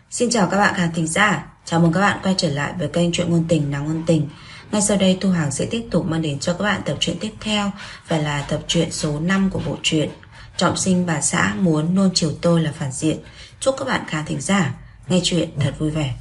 Xin chào các bạn khán thính giả, chào mừng các bạn quay trở lại với kênh Truyện Ngôn Tình Nàng Ngôn Tình. Ngay sau đây Thu Hằng sẽ tiếp tục mang đến cho các bạn tập truyện tiếp theo, và là tập truyện số 5 của bộ truyện Trọng sinh bà xã muốn nuông chiều tôi là phản diện. Chúc các bạn khán thính giả nghe truyện thật vui vẻ.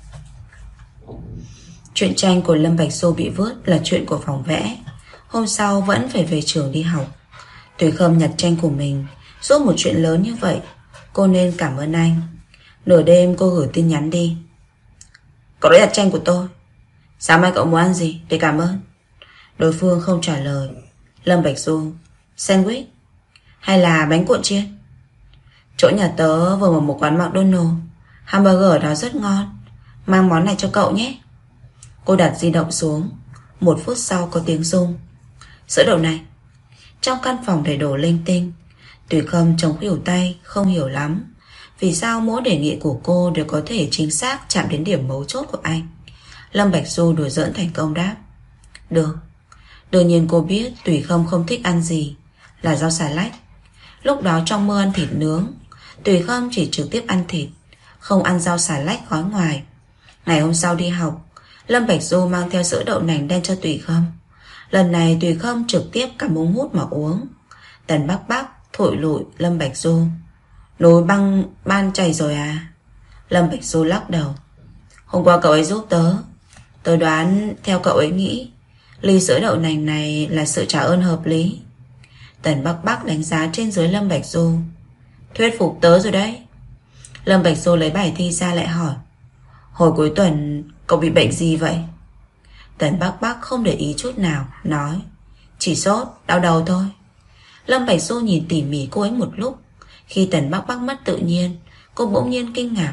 Chuyện tranh của Lâm Bạch Du bị vớt là chuyện của phòng vẽ. Hôm sau vẫn phải về trường đi học. Tùy Khâm nhặt tranh của mình, giúp một chuyện lớn như vậy, cô nên cảm ơn anh. Nửa đêm cô gửi tin nhắn đi: cậu đã nhặt tranh của tôi, sáng mai cậu muốn ăn gì để cảm ơn? Đối phương không trả lời. Lâm Bạch Du: sandwich hay là bánh cuộn chiên? Chỗ nhà tớ vừa mở một quán McDonald's, hamburger ở đó rất ngon, mang món này cho cậu nhé. Cô đặt di động xuống. 1 phút sau có tiếng rung. Sữa đậu nành. Trong căn phòng đầy đồ linh tinh. Tùy Khâm chống khuỷu tay, không hiểu lắm vì sao mỗi đề nghị của cô đều có thể chính xác chạm đến điểm mấu chốt của anh. Lâm Bạch Du đùa giỡn thành công đáp: được. Đương nhiên cô biết Tùy Khâm không thích ăn gì, là rau xà lách. Lúc đó trong mơ ăn thịt nướng, Tùy Khâm chỉ trực tiếp ăn thịt, không ăn rau xà lách gói ngoài. Ngày hôm sau đi học, Lâm Bạch Du mang theo sữa đậu nành đen cho Tùy Khâm. Lần này Tùy Khâm trực tiếp cầm ống hút mà uống. Tần Bắc Bắc thổi lụi Lâm Bạch Du: nồi băng ban chảy rồi à? Lâm Bạch Du lắc đầu: hôm qua cậu ấy giúp tớ. Tớ đoán theo cậu ấy nghĩ ly sữa đậu nành này là sự trả ơn hợp lý. Tần Bắc Bắc đánh giá trên dưới Lâm Bạch Du: thuyết phục tớ rồi đấy. Lâm Bạch Du lấy bài thi ra lại hỏi: hồi cuối tuần cậu bị bệnh gì vậy? Tần Bắc Bắc không để ý chút nào, nói: chỉ sốt, đau đầu thôi. Lâm Bạch Du nhìn tỉ mỉ cô ấy một lúc. Khi Tần Bắc Bắc mất tự nhiên, cô bỗng nhiên kinh ngạc: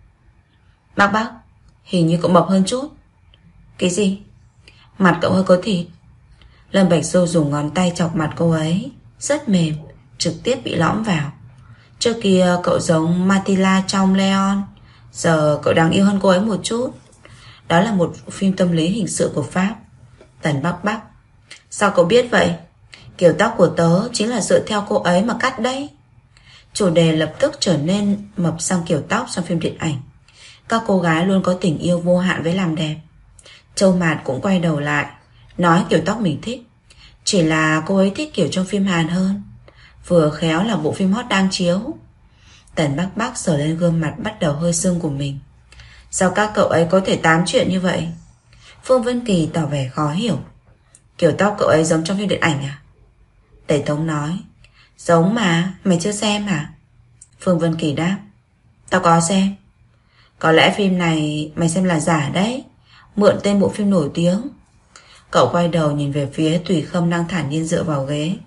Bắc Bắc, hình như cậu mập hơn chút. Cái gì? Mặt cậu hơi có thịt. Lâm Bạch Du dùng ngón tay chọc mặt cô ấy, rất mềm, trực tiếp bị lõm vào. Trước kia cậu giống Matilda trong Leon, giờ cậu đáng yêu hơn cô ấy một chút. Đó là một phim tâm lý hình sự của Pháp. Tần Bắc Bắc: sao cậu biết vậy? Kiểu tóc của tớ chính là dựa theo cô ấy mà cắt đấy. Chủ đề lập tức trở nên mập sang kiểu tóc trong phim điện ảnh. Các cô gái luôn có tình yêu vô hạn với làm đẹp. Châu Mạt cũng quay đầu lại, nói kiểu tóc mình thích, chỉ là cô ấy thích kiểu trong phim Hàn hơn. Vừa khéo là bộ phim hot đang chiếu. Tần Bắc Bắc sờ lên gương mặt bắt đầu hơi sưng của mình. Sao các cậu ấy có thể tám chuyện như vậy? Phương Vân Kỳ tỏ vẻ khó hiểu. Kiểu tóc cậu ấy giống trong phim điện ảnh à? Tề Tống nói: giống mà, mày chưa xem hả? Phương Vân Kỳ đáp: tao có xem. Có lẽ phim này mày xem là giả đấy, mượn tên bộ phim nổi tiếng. Cậu quay đầu nhìn về phía Tùy Khâm đang thản nhiên dựa vào ghế.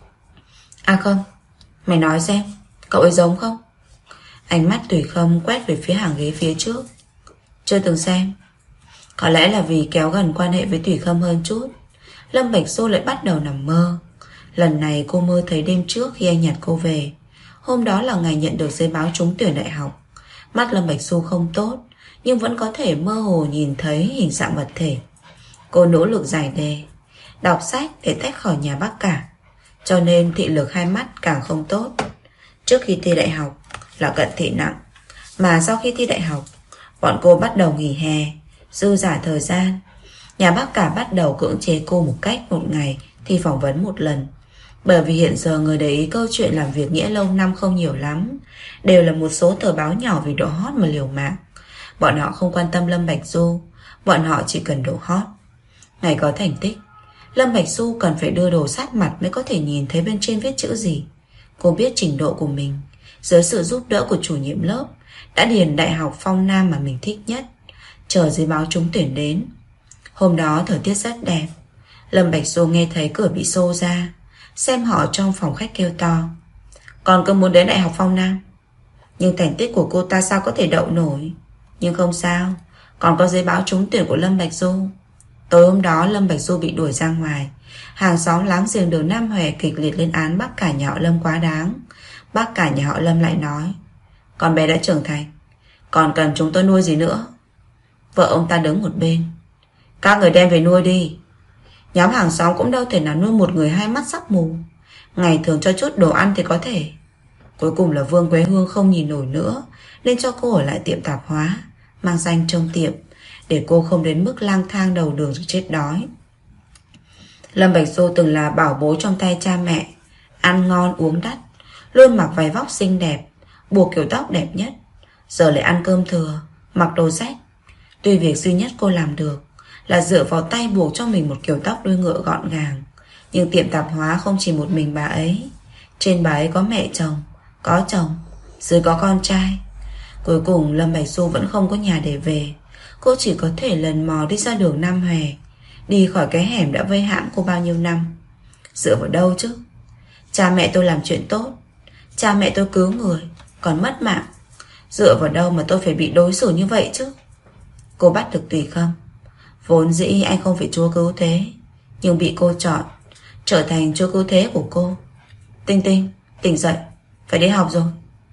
À không, mày nói xem, cậu ấy giống không? Ánh mắt Tùy Khâm quét về phía hàng ghế phía trước. Chưa từng xem. Có lẽ là vì kéo gần quan hệ với Tùy Khâm hơn chút, Lâm Bạch Du lại bắt đầu nằm mơ. Lần này cô mơ thấy đêm trước khi anh nhặt cô về. Hôm đó là ngày nhận được giấy báo trúng tuyển đại học. Mắt Lâm Bạch Du không tốt, nhưng vẫn có thể mơ hồ nhìn thấy hình dạng vật thể. Cô nỗ lực giải đề, đọc sách để tách khỏi nhà bác cả, cho nên thị lực hai mắt càng không tốt. Trước khi thi đại học là cận thị nặng, mà sau khi thi đại học, bọn cô bắt đầu nghỉ hè, dư dả thời gian. Nhà bác cả bắt đầu cưỡng chế cô một cách một ngày thi phỏng vấn một lần. Bởi vì hiện giờ người để ý câu chuyện làm việc nghĩa lâu năm không nhiều lắm, đều là một số tờ báo nhỏ vì độ hot mà liều mạng. Bọn họ không quan tâm Lâm Bạch Du, bọn họ chỉ cần độ hot. Ngày có thành tích, Lâm Bạch Du cần phải đưa đồ sát mặt mới có thể nhìn thấy bên trên viết chữ gì. Cô biết trình độ của mình, dưới sự giúp đỡ của chủ nhiệm lớp, đã điền đại học Phong Nam mà mình thích nhất, chờ giấy báo trúng tuyển đến. Hôm đó thời tiết rất đẹp. Lâm Bạch Du nghe thấy cửa bị xô ra, xem họ trong phòng khách kêu to: còn cứ muốn đến đại học Phong Nam. Nhưng thành tích của cô ta sao có thể đậu nổi. Nhưng không sao, còn có giấy báo trúng tuyển của Lâm Bạch Du. Tối hôm đó Lâm Bạch Du bị đuổi ra ngoài. Hàng xóm láng giềng đường Nam Hòe kịch liệt lên án bác cả nhà họ Lâm quá đáng. Bác cả nhà họ Lâm lại nói: con bé đã trưởng thành, còn cần chúng tôi nuôi gì nữa? Vợ ông ta đứng một bên: các người đem về nuôi đi. Nhóm hàng xóm cũng đâu thể nào nuôi một người hai mắt sắp mù. Ngày thường cho chút đồ ăn thì có thể. Cuối cùng là Vương Quế Hương không nhìn nổi nữa, nên cho cô ở lại tiệm tạp hóa, mang danh trông tiệm, để cô không đến mức lang thang đầu đường rồi chết đói. Lâm Bạch Du từng là bảo bối trong tay cha mẹ, ăn ngon uống đắt, luôn mặc váy vóc xinh đẹp, buộc kiểu tóc đẹp nhất. Giờ lại ăn cơm thừa, mặc đồ rách. Tuy việc duy nhất cô làm được là dựa vào tay buộc cho mình một kiểu tóc đuôi ngựa gọn gàng, nhưng tiệm tạp hóa không chỉ một mình bà ấy. Trên bà ấy có mẹ chồng, có chồng, dưới có con trai. Cuối cùng Lâm Bạch Du vẫn không có nhà để về. Cô chỉ có thể lần mò đi ra đường Nam Hòe, đi khỏi cái hẻm đã vây hãm cô bao nhiêu năm. Dựa vào đâu chứ? Cha mẹ tôi làm chuyện tốt, cha mẹ tôi cứu người, còn mất mạng. Dựa vào đâu mà tôi phải bị đối xử như vậy chứ? Cô bắt được Tùy Khâm. Vốn dĩ anh không phải chúa cứu thế, nhưng bị cô chọn, trở thành chúa cứu thế của cô. Tinh Tinh, tỉnh dậy, phải đi học rồi.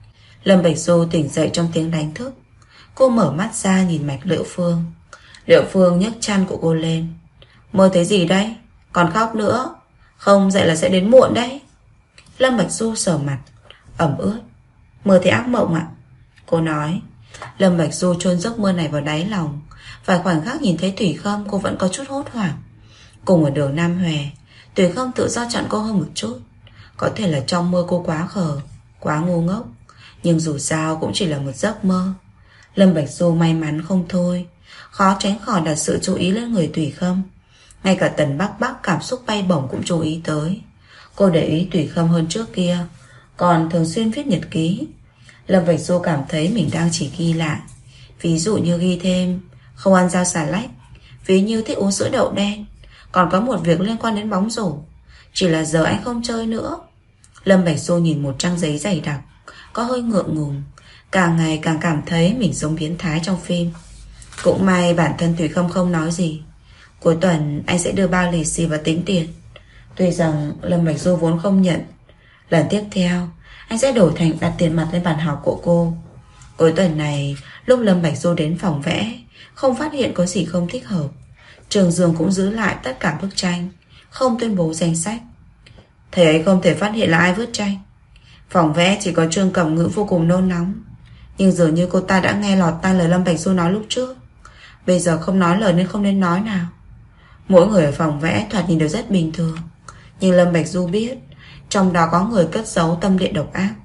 Lâm Bạch Du tỉnh dậy trong tiếng đánh thức. Cô mở mắt ra nhìn mạch Liệu Phương. Liệu Phương nhấc chăn của cô lên. Mơ thấy gì đấy? Còn khóc nữa, không dậy là sẽ đến muộn đấy. Lâm Bạch Du sờ mặt ẩm ướt. Mơ thấy ác mộng ạ, cô nói. Lâm Bạch Du chôn giấc mơ này vào đáy lòng. Vài khoảnh khắc nhìn thấy Thủy Khâm, cô vẫn có chút hốt hoảng. Cùng ở đường Nam Hòe, Thủy Khâm tự do chọn cô hơn một chút. Có thể là trong mơ cô quá khờ, quá ngu ngốc, nhưng dù sao cũng chỉ là một giấc mơ. Lâm Bạch Du may mắn không thôi, khó tránh khỏi đặt sự chú ý lên người Thủy Khâm. Ngay cả Tần Bắc Bắc cảm xúc bay bổng cũng chú ý tới. Cô để ý Thủy Khâm hơn trước kia, còn thường xuyên viết nhật ký. Lâm Bạch Du cảm thấy mình đang chỉ ghi lại. Ví dụ như ghi thêm không ăn rau xà lách, ví như thích uống sữa đậu đen. Còn có một việc liên quan đến bóng rổ, chỉ là giờ anh không chơi nữa. Lâm Bạch Du nhìn một trang giấy dày đặc, có hơi ngượng ngùng. Càng ngày càng cảm thấy mình giống biến thái trong phim. Cũng may bản thân Thủy Khâm không nói gì. Cuối tuần anh sẽ đưa bao lì xì và tính tiền. Tuy rằng Lâm Bạch Du vốn không nhận. Lần tiếp theo anh sẽ đổi thành đặt tiền mặt lên bàn học của cô. Cuối tuần này, lúc Lâm Bạch Du đến phòng vẽ, không phát hiện có gì không thích hợp. Trường Dương cũng giữ lại tất cả bức tranh, không tuyên bố danh sách. Thầy ấy không thể phát hiện là ai vứt tranh. Phòng vẽ chỉ có Trương Cẩm Ngữ vô cùng nôn nóng, nhưng dường như cô ta đã nghe lọt tai lời Lâm Bạch Du nói lúc trước. Bây giờ không nói lời nên không nên nói nào. Mỗi người ở phòng vẽ thoạt nhìn đều rất bình thường, nhưng Lâm Bạch Du biết trong đó có người cất giấu tâm địa độc ác.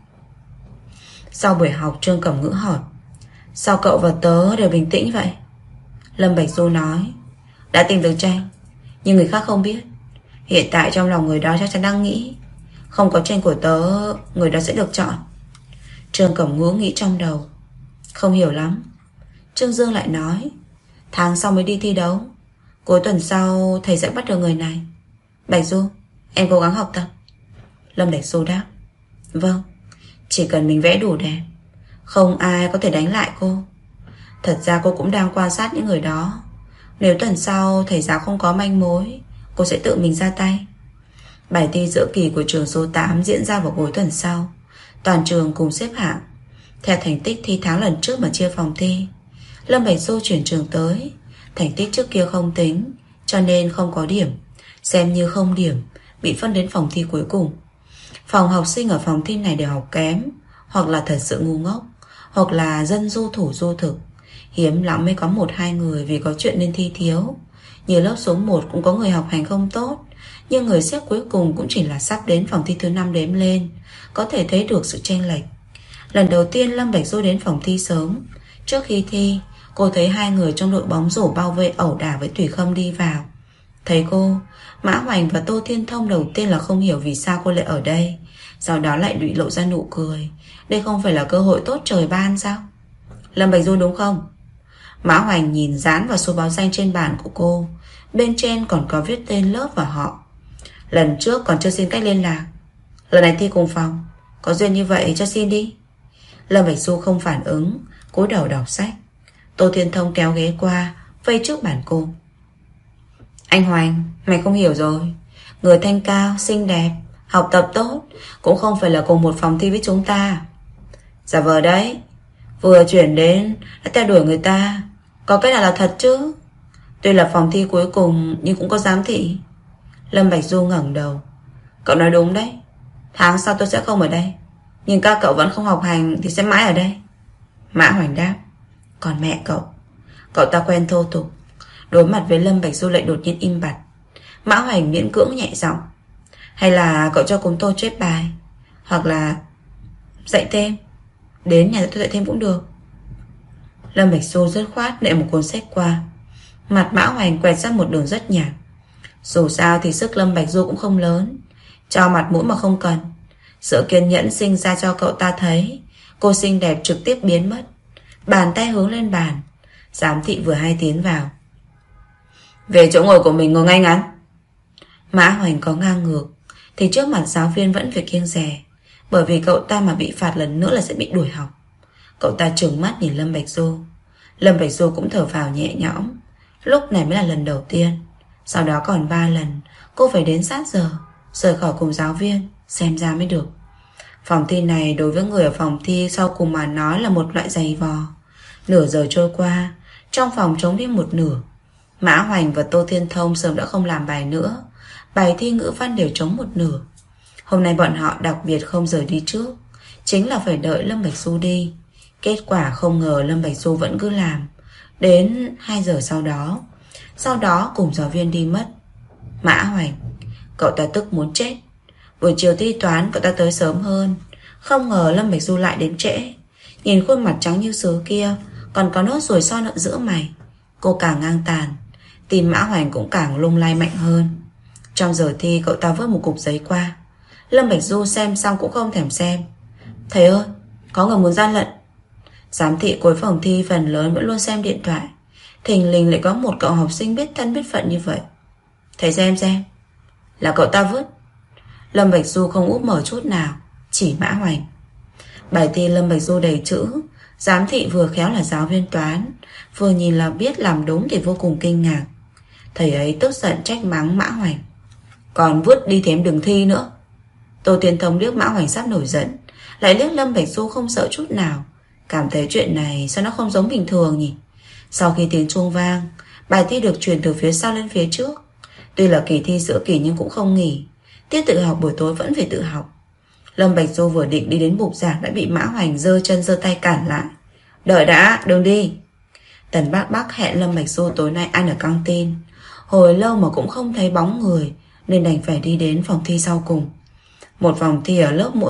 Sau buổi học, Trương Cẩm Ngữ hỏi: sao cậu và tớ đều bình tĩnh vậy? Lâm Bạch Du nói: đã tìm được tranh, nhưng người khác không biết. Hiện tại trong lòng người đó chắc chắn đang nghĩ không có tranh của tớ, người đó sẽ được chọn. Trương Cẩm Ngữ nghĩ trong đầu: không hiểu lắm. Trương Dương lại nói: tháng sau mới đi thi đấu, cuối tuần sau thầy sẽ bắt được người này. Bạch Du, em cố gắng học tập. Lâm Bạch Du đáp: vâng, chỉ cần mình vẽ đủ đẹp, không ai có thể đánh lại cô. Thật ra cô cũng đang quan sát những người đó. Nếu tuần sau thầy giáo không có manh mối, cô sẽ tự mình ra tay. Bài thi giữa kỳ của trường số 8 diễn ra vào cuối tuần sau. Toàn trường cùng xếp hạng theo thành tích thi tháng lần trước mà chia phòng thi. Lâm Bạch Du chuyển trường tới, thành tích trước kia không tính, cho nên không có điểm, xem như không điểm, bị phân đến phòng thi cuối cùng. Phòng học sinh ở phòng thi này đều học kém, hoặc là thật sự ngu ngốc, hoặc là dân du thủ du thực. Hiếm lắm mới có 1-2 người vì có chuyện nên thi thiếu. Như lớp số 1 cũng có người học hành không tốt, nhưng người xếp cuối cùng cũng chỉ là sắp đến phòng thi thứ 5 đếm lên. Có thể thấy được sự chênh lệch. Lần đầu tiên Lâm Bạch Du đến phòng thi sớm. Trước khi thi, cô thấy 2 người trong đội bóng rổ bao vây ẩu đả với Thủy Khâm đi vào. Thấy cô, Mã Hoành và Tô Thiên Thông đầu tiên là không hiểu vì sao cô lại ở đây, sau đó lại bị lộ ra nụ cười. Đây không phải là cơ hội tốt trời ban sao? Lâm Bạch Du đúng không? Mã Hoành nhìn dán vào số báo danh trên bàn của cô. Bên trên còn có viết tên lớp và họ. Lần trước còn chưa xin cách liên lạc, lần này thi cùng phòng, có duyên như vậy cho xin đi. Lâm Bạch Du không phản ứng, cúi đầu đọc sách. Tô Thiên Thông kéo ghế qua, vây trước bàn cô. Anh Hoành, mày không hiểu rồi. Người thanh cao, xinh đẹp, học tập tốt cũng không phải là cùng một phòng thi với chúng ta. Giả vờ đấy, vừa chuyển đến đã theo đuổi người ta, có cái nào là thật chứ? Tuy là phòng thi cuối cùng nhưng cũng có giám thị. Lâm Bạch Du ngẩng đầu. Cậu nói đúng đấy, tháng sau tôi sẽ không ở đây. Nhưng các cậu vẫn không học hành thì sẽ mãi ở đây. Mã Hoành đáp. Còn mẹ cậu? Cậu ta quen thô tục. Đối mặt với Lâm Bạch Du lại đột nhiên im bặt. Mã Hoành miễn cưỡng nhẹ giọng. Hay là cậu cho cùng tôi chép bài, hoặc là dạy thêm. Đến nhà tôi dạy thêm cũng được. Lâm Bạch Du dứt khoát nệ một cuốn sách qua. Mặt Mã Hoành quẹt ra một đường rất nhạt. Dù sao thì sức Lâm Bạch Du cũng không lớn, cho mặt mũi mà không cần. Sự kiên nhẫn sinh ra cho cậu ta thấy. Cô xinh đẹp trực tiếp biến mất. Bàn tay hướng lên bàn. Giám thị vừa hay tiến vào. Về chỗ ngồi của mình ngồi ngay ngắn. Mã Hoành có ngang ngược thì trước mặt giáo viên vẫn phải kiêng dè, bởi vì cậu ta mà bị phạt lần nữa là sẽ bị đuổi học. Cậu ta trừng mắt nhìn Lâm Bạch Du. Lâm Bạch Du cũng thở phào nhẹ nhõm. Lúc này mới là lần đầu tiên. Sau đó còn 3 lần cô phải đến sát giờ rời khỏi cùng giáo viên, xem ra mới được. Phòng thi này đối với người ở phòng thi sau cùng mà nói là một loại giày vò. Nửa giờ trôi qua, trong phòng trống đi một nửa. Mã Hoành và Tô Thiên Thông sớm đã không làm bài nữa. Bài thi ngữ văn đều trống một nửa. Hôm nay bọn họ đặc biệt không rời đi trước, chính là phải đợi Lâm Bạch Du đi. Kết quả không ngờ Lâm Bạch Du vẫn cứ làm. Đến 2 giờ sau đó cùng giáo viên đi mất. Mã Hoành, cậu ta tức muốn chết. Buổi chiều thi toán cậu ta tới sớm hơn. Không ngờ Lâm Bạch Du lại đến trễ. Nhìn khuôn mặt trắng như sứ kia, còn có nốt ruồi son ở giữa mày. Cô càng ngang tàn. Tim Mã Hoành cũng càng lung lay mạnh hơn. Trong giờ thi cậu ta vớt một cục giấy qua. Lâm Bạch Du xem xong cũng không thèm xem. Thầy ơi, có người muốn gian lận. Giám thị cuối phòng thi phần lớn vẫn luôn xem điện thoại. Thình lình lại có một cậu học sinh biết thân biết phận như vậy. Thầy xem. Là cậu ta vứt. Lâm Bạch Du không úp mở chút nào, chỉ Mã Hoành. Bài thi Lâm Bạch Du đầy chữ. Giám thị vừa khéo là giáo viên toán, vừa nhìn là biết làm đúng thì vô cùng kinh ngạc. Thầy ấy tức giận trách mắng Mã Hoành. Còn vứt đi thém đừng thi nữa. Tô Thiên Thông liếc Mã Hoành sắp nổi giận, lại liếc Lâm Bạch Du không sợ chút nào. Cảm thấy chuyện này sao nó không giống bình thường nhỉ. Sau khi tiếng chuông vang, bài thi được chuyển từ phía sau lên phía trước. Tuy là kỳ thi giữa kỳ nhưng cũng không nghỉ. Tiết tự học buổi tối vẫn phải tự học. Lâm Bạch Du vừa định đi đến bục giảng đã bị Mã Hoành giơ chân giơ tay cản lại. Đợi đã, đừng đi. Tần Bác Bác hẹn Lâm Bạch Du tối nay ăn ở căng tin. Hồi lâu mà cũng không thấy bóng người, nên đành phải đi đến phòng thi sau cùng. Một phòng thi ở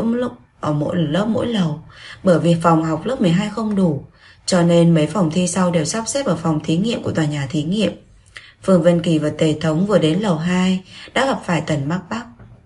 mỗi lớp mỗi lầu. Bởi vì phòng học lớp 12 không đủ, cho nên mấy phòng thi sau đều sắp xếp ở phòng thí nghiệm của tòa nhà thí nghiệm. Phương Vân Kỳ và Tề Thống vừa đến lầu 2 đã gặp phải Tần Bác Bác.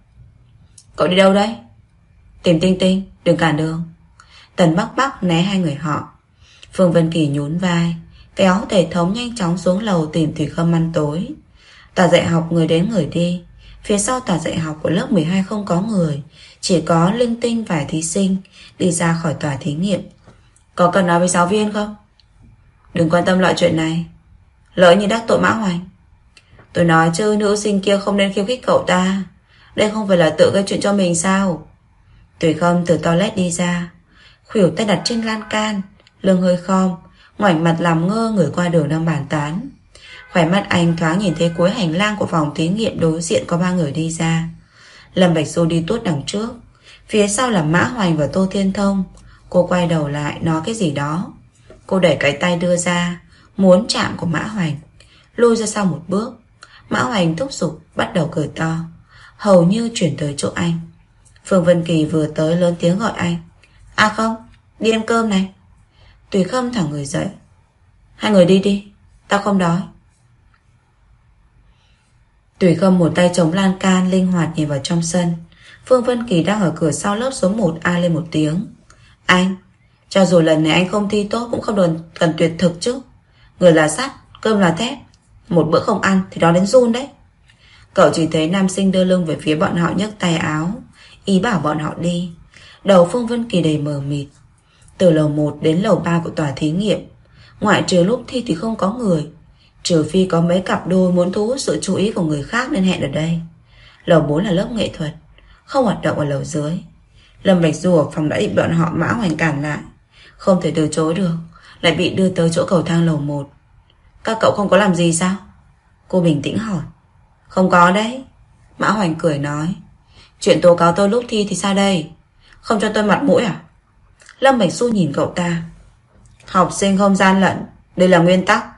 Cậu đi đâu đấy? Tìm Tinh Tinh, đừng cản đường. Tần Bác Bác né hai người họ. Phương Vân Kỳ nhún vai, kéo Tề Thống nhanh chóng xuống lầu tìm Thủy Khâm ăn tối. Tòa dạy học người đến người đi. Phía sau tòa dạy học của lớp 12 không có người, chỉ có linh tinh vài thí sinh đi ra khỏi tòa thí nghiệm. Có cần nói với giáo viên không? Đừng quan tâm loại chuyện này, lỡ như đắc tội Mã Hoành. Tôi nói chứ nữ sinh kia không nên khiêu khích cậu ta. Đây không phải là tự gây chuyện cho mình sao? Thủy Khâm từ toilet đi ra, khuỷu tay đặt trên lan can, lưng hơi khom, ngoảnh mặt làm ngơ người qua đường đang bàn tán. Khỏe mắt anh thoáng nhìn thấy cuối hành lang của phòng thí nghiệm đối diện có 3 người đi ra. Lâm Bạch Du đi tuốt đằng trước, phía sau là Mã Hoành và Tô Thiên Thông. Cô quay đầu lại nói cái gì đó. Cô đẩy cái tay đưa ra, muốn chạm của Mã Hoành, lùi ra sau một bước. Mã Hoành thúc giục bắt đầu cười to, hầu như chuyển tới chỗ anh. Phương Vân Kỳ vừa tới lớn tiếng gọi anh. À không, đi ăn cơm này. Tùy Khâm thẳng người dậy. Hai người đi đi, tao không đói. Tùy Khâm một tay chống lan can linh hoạt nhìn vào trong sân. Phương Vân Kỳ đang ở cửa sau lớp số 1A lên một tiếng. Anh, cho dù lần này anh không thi tốt cũng không cần tuyệt thực chứ. Người là sắt, cơm là thép. Một bữa không ăn thì đó đến run đấy. Cậu chỉ thấy nam sinh đưa lưng về phía bọn họ nhấc tay áo, ý bảo bọn họ đi. Đầu Phương Vân Kỳ đầy mờ mịt. Từ lầu 1 đến lầu 3 của tòa thí nghiệm, ngoại trừ lúc thi thì không có người, trừ phi có mấy cặp đôi muốn thu hút sự chú ý của người khác nên hẹn ở đây. Lầu 4 là lớp nghệ thuật, không hoạt động ở lầu dưới. Lâm Bạch Du ở phòng đã bị bọn họ Mã Hoành cản lại, không thể từ chối được, lại bị đưa tới chỗ cầu thang lầu 1. Các cậu không có làm gì sao? Cô bình tĩnh hỏi. Không có đấy. Mã Hoành cười nói. Chuyện tố cáo tôi lúc thi thì sao đây? Không cho tôi mặt mũi à? Lâm Bạch Du nhìn cậu ta. Học sinh không gian lận, đây là nguyên tắc.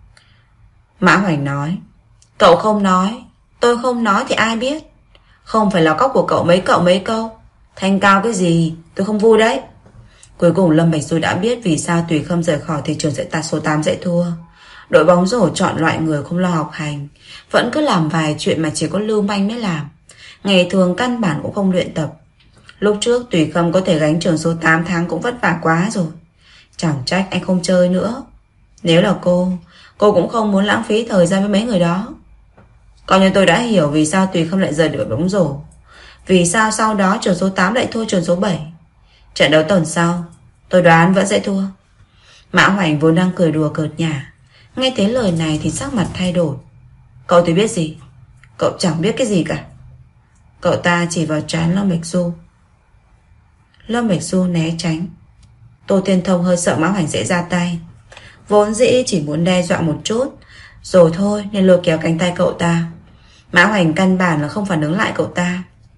Mã Hoành nói. Cậu không nói, tôi không nói thì ai biết. Không phải là cóc của cậu mấy câu. Thanh cao cái gì, tôi không vui đấy. Cuối cùng Lâm Bạch Du đã biết vì sao Tùy Khâm rời khỏi thị trường số 8 dễ thua. Đội bóng rổ chọn loại người không lo học hành, vẫn cứ làm vài chuyện mà chỉ có lưu manh mới làm. Ngày thường căn bản cũng không luyện tập. Lúc trước Tùy Khâm có thể gánh trường số 8 tháng cũng vất vả quá rồi. Chẳng trách anh không chơi nữa. Nếu là cô cũng không muốn lãng phí thời gian với mấy người đó. Coi như tôi đã hiểu vì sao Tùy Khâm lại rời đội bóng rổ. Vì sao sau đó trường số 8 lại thua trường số 7. Trận đấu tuần sau tôi đoán vẫn sẽ thua. Mã Hoành vốn đang cười đùa cợt nhả, nghe thấy lời này thì sắc mặt thay đổi. Cậu thì biết gì? Cậu chẳng biết cái gì cả. Cậu ta chỉ vào trán Lâm Bạch Du. Lâm Bạch Du né tránh. Tô Thiên Thông hơi sợ Mã Hoành sẽ ra tay, vốn dĩ chỉ muốn đe dọa một chút rồi thôi nên lôi kéo cánh tay cậu ta. Mã Hoành căn bản là không phản ứng lại cậu ta.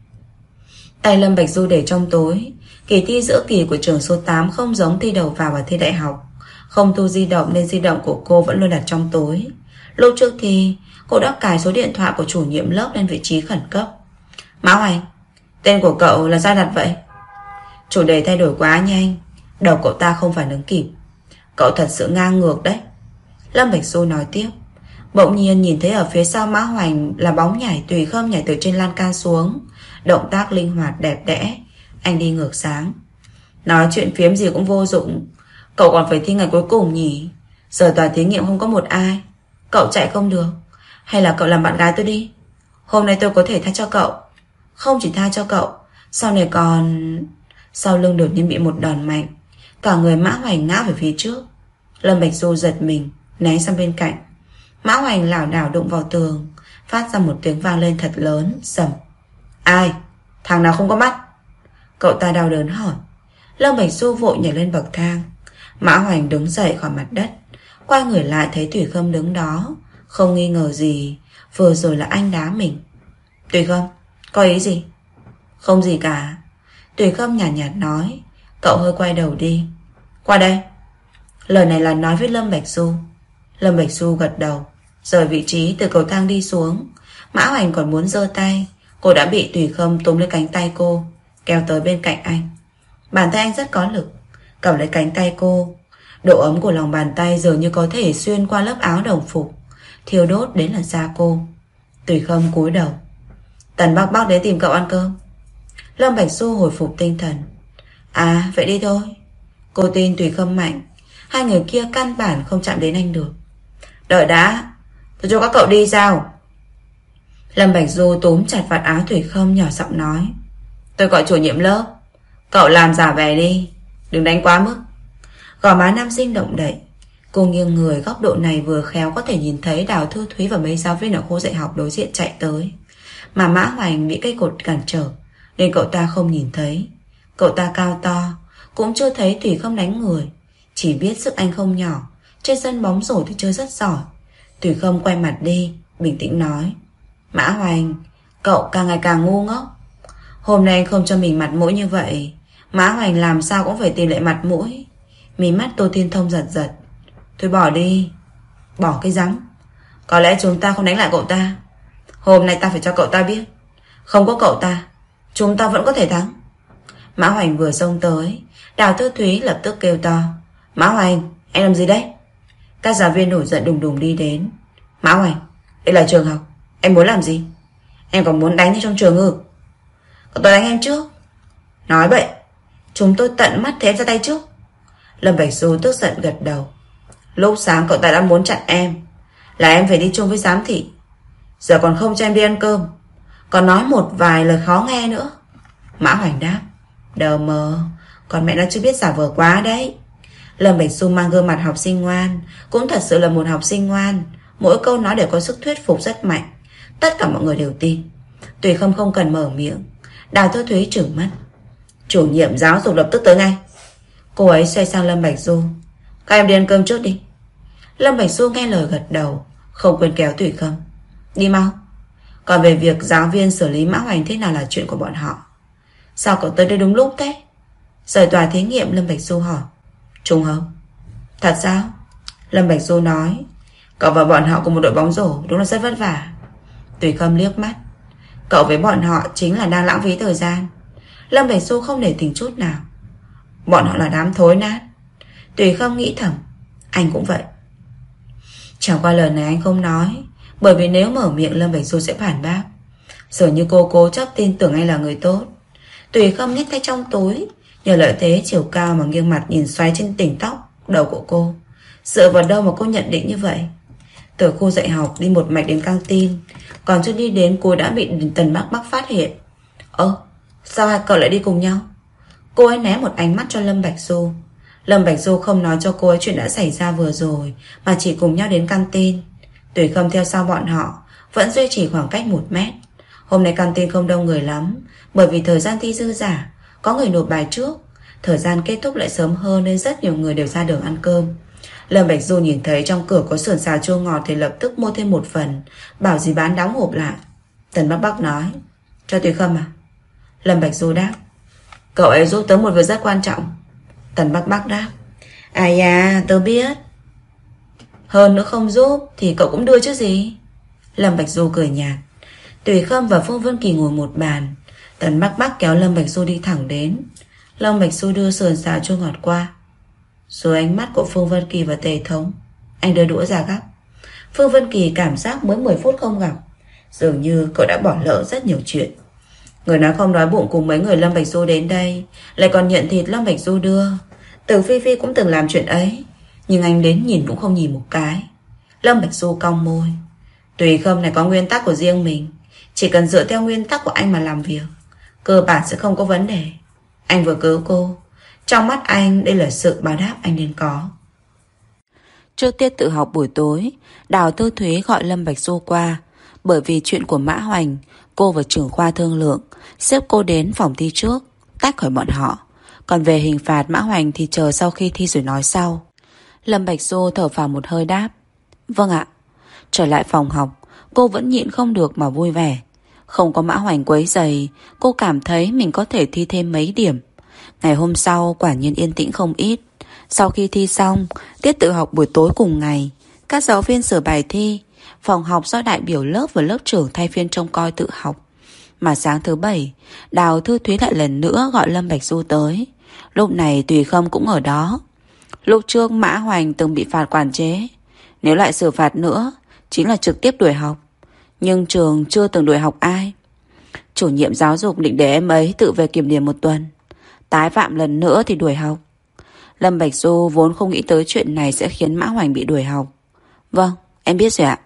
Tay Lâm Bạch Du để trong tối. Kỳ thi giữa kỳ của trường số 8 không giống thi đầu vào và thi đại học, không thu di động nên di động của cô vẫn luôn đặt trong tối. Lúc trước thì cô đã cài số điện thoại của chủ nhiệm lớp lên vị trí khẩn cấp. Mã Hoành, tên của cậu là sao đặt vậy? Chủ đề thay đổi quá nhanh, đầu cậu ta không phản ứng kịp. Cậu thật sự ngang ngược đấy. Lâm Bạch Du nói tiếp. Bỗng nhiên nhìn thấy ở phía sau Mã Hoành là bóng nhảy Tùy Khâm nhảy từ trên lan can xuống. Động tác linh hoạt đẹp đẽ. Anh đi ngược sáng. Nói chuyện phiếm gì cũng vô dụng. Cậu còn phải thi ngày cuối cùng nhỉ? Giờ toàn thí nghiệm không có một ai. Cậu chạy không được. Hay là cậu làm bạn gái tôi đi. Hôm nay tôi có thể tha cho cậu. Không chỉ tha cho cậu, sau này còn... Sau lưng đột nhiên bị một đòn mạnh, cả người Mã Hoành ngã về phía trước. Lâm Bạch Du giật mình, né sang bên cạnh. Mã Hoành lảo đảo đụng vào tường, phát ra một tiếng vang lên thật lớn, sầm. Ai? Thằng nào không có mắt? Cậu ta đau đớn hỏi. Lâm Bạch Du vội nhảy lên bậc thang. Mã Hoành đứng dậy khỏi mặt đất, quay người lại thấy Tùy Khâm đứng đó. Không nghi ngờ gì, vừa rồi là anh đá mình. Tùy Khâm, có ý gì? Không gì cả. Tùy Khâm nhàn nhạt nói. Cậu hơi quay đầu đi. Qua đây. Lời này là nói với Lâm Bạch Du. Lâm Bạch Du gật đầu, rời vị trí từ cầu thang đi xuống. Mã Hoành còn muốn giơ tay, cô đã bị Tùy Khâm túm lấy cánh tay cô, kéo tới bên cạnh anh. Bàn tay anh rất có lực, cầm lấy cánh tay cô. Độ ấm của lòng bàn tay dường như có thể xuyên qua lớp áo đồng phục, thiêu đốt đến làn da cô. Tùy Khâm cúi đầu. Tần Bắc Bắc đến tìm cậu ăn cơm. Lâm Bạch Du hồi phục tinh thần. À vậy đi thôi. Cô tin Tùy Khâm mạnh, hai người kia căn bản không chạm đến anh được. Đợi đã, tôi cho các cậu đi sao? Lâm Bạch Du túm chặt vạt áo Tùy Khâm, nhỏ giọng nói. Tôi gọi chủ nhiệm lớp, cậu làm giả vẻ đi, đừng đánh quá mức. Gò má nam sinh động đậy. Cô nghiêng người, góc độ này vừa khéo có thể nhìn thấy Đào Thư Thúy và mấy giáo viên ở khu dạy học đối diện chạy tới. Mà Mã Hoành bị cây cột cản trở nên cậu ta không nhìn thấy. Cậu ta cao to, cũng chưa thấy Tùy Khâm đánh người, chỉ biết sức anh không nhỏ, trên sân bóng rổ thì chơi rất giỏi. Tùy Khâm quay mặt đi, bình tĩnh nói. Mã Hoành, cậu càng ngày càng ngu ngốc. Hôm nay anh không cho mình mặt mũi như vậy, Mã Hoành làm sao cũng phải tìm lại mặt mũi. Mí mắt Tô Thiên Thông giật giật. Thôi bỏ đi. Bỏ cái rắm. Có lẽ chúng ta không đánh lại cậu ta. Hôm nay ta phải cho cậu ta biết, không có cậu ta, chúng ta vẫn có thể thắng. Mã Hoành vừa xông tới, Đào Thư Thúy lập tức kêu to. Mã Hoành, anh làm gì đấy? Các giáo viên nổi giận đùng đùng đi đến. Mã Hoành, đây là trường học, em muốn làm gì? Em còn muốn đánh như trong trường ư? Cậu tôi đánh em trước. Nói bậy, chúng tôi tận mắt thấy em ra tay trước. Lâm Bạch Du tức giận gật đầu. Lúc sáng cậu ta đã muốn chặn em, là em phải đi chung với giám thị, giờ còn không cho em đi ăn cơm, còn nói một vài lời khó nghe nữa. Mã Hoành đáp. Đờ mờ, còn mẹ nó chưa biết giả vờ quá đấy. Lâm Bạch Du mang gương mặt học sinh ngoan, cũng thật sự là một học sinh ngoan. Mỗi câu nói đều có sức thuyết phục rất mạnh, tất cả mọi người đều tin. Tùy Khâm không cần mở miệng. Đào Thư Thúy trừng mắt. Chủ nhiệm giáo dục lập tức tới ngay. Cô ấy xoay sang Lâm Bạch Du. Các em đi ăn cơm trước đi. Lâm Bạch Du nghe lời gật đầu, không quên kéo Tùy Khâm. Đi mau. Còn về việc giáo viên xử lý Mã Hoành thế nào là chuyện của bọn họ. Sao cậu tới đây đúng lúc thế? Rời tòa thí nghiệm, Lâm Bạch Du hỏi. Trùng hợp. Thật sao? Lâm Bạch Du nói. Cậu và bọn họ cùng một đội bóng rổ, đúng là rất vất vả. Tùy Khâm liếc mắt. Cậu với bọn họ chính là đang lãng phí thời gian. Lâm Bạch Du không để tình chút nào. Bọn họ là đám thối nát. Tùy Khâm nghĩ thầm. Anh cũng vậy. Chẳng qua lời này anh không nói, bởi vì nếu mở miệng Lâm Bạch Du sẽ phản bác. Dường như cô cố chấp tin tưởng anh là người tốt. Tùy Khâm nhét tay trong túi, nhờ lợi thế chiều cao mà nghiêng mặt nhìn xoáy trên tỉnh tóc đầu của cô. Dựa vào đâu mà cô nhận định như vậy? Từ khu dạy học đi một mạch đến căng tin, còn chưa đi đến cô đã bị Tần Bắc Bắc phát hiện. Sao hai cậu lại đi cùng nhau? Cô ấy ném một ánh mắt cho Lâm Bạch Du. Lâm Bạch Du không nói cho cô ấy chuyện đã xảy ra vừa rồi, mà chỉ cùng nhau đến căng tin. Tùy Khâm theo sau bọn họ, vẫn duy trì khoảng cách 1 mét. Hôm nay căng tin không đông người lắm, bởi vì thời gian thi dư dả, có người nộp bài trước. Thời gian kết thúc lại sớm hơn nên rất nhiều người đều ra đường ăn cơm. Lâm Bạch Du nhìn thấy trong cửa có sườn xào chua ngọt thì lập tức mua thêm 1 phần, bảo dì bán đóng hộp lại. Tần Bắc Bắc nói. Cho Tùy Khâm à? Lâm Bạch Du đáp. Cậu ấy giúp tớ một việc rất quan trọng. Tần Bắc Bắc đáp. À da, tớ biết. Hơn nữa không giúp thì cậu cũng đưa chứ gì. Lâm Bạch Du cười nhạt. Tùy Khâm và Phương Vân Kỳ ngồi một bàn. Tần Bắc Bắc kéo Lâm Bạch Du đi thẳng đến. Lâm Bạch Du đưa sườn xào chua ngọt qua. Rồi ánh mắt của Phương Vân Kỳ và Tề Thống. Anh đưa đũa ra gắp. Phương Vân Kỳ cảm giác mới 10 phút không gặp, dường như cậu đã bỏ lỡ rất nhiều chuyện. Người nói không đói bụng cùng mấy người Lâm Bạch Du đến đây, lại còn nhận thịt Lâm Bạch Du đưa. Từ Phi Phi cũng từng làm chuyện ấy, nhưng anh đến nhìn cũng không nhìn một cái. Lâm Bạch Du cong môi. Tùy Khâm này có nguyên tắc của riêng mình, chỉ cần dựa theo nguyên tắc của anh mà làm việc, cơ bản sẽ không có vấn đề. Anh vừa cứu cô, trong mắt anh đây là sự báo đáp anh nên có. Trước tiết tự học buổi tối, Đào Tư Thúy gọi Lâm Bạch Du qua. Bởi vì chuyện của Mã Hoành, cô và trưởng khoa thương lượng, xếp cô đến phòng thi trước, tách khỏi bọn họ. Còn về hình phạt Mã Hoành thì chờ sau khi thi rồi nói sau. Lâm Bạch Du thở phào một hơi đáp. Vâng ạ. Trở lại phòng học, cô vẫn nhịn không được mà vui vẻ. Không có Mã Hoành quấy rầy, cô cảm thấy mình có thể thi thêm mấy điểm. Ngày hôm sau quả nhiên yên tĩnh không ít. Sau khi thi xong, tiết tự học buổi tối cùng ngày, các giáo viên sửa bài thi, phòng học do đại biểu lớp và lớp trưởng thay phiên trông coi tự học. Mà sáng thứ 7, Đào Thư Thúy lại lần nữa gọi Lâm Bạch Du tới. Lúc này Tùy Khâm cũng ở đó. Lúc trước Mã Hoành từng bị phạt quản chế, nếu lại xử phạt nữa chính là trực tiếp đuổi học. Nhưng trường chưa từng đuổi học ai. Chủ nhiệm giáo dục định để em ấy tự về kiểm điểm 1 tuần, tái phạm lần nữa thì đuổi học. Lâm Bạch Du vốn không nghĩ tới chuyện này sẽ khiến Mã Hoành bị đuổi học. Vâng, em biết rồi ạ.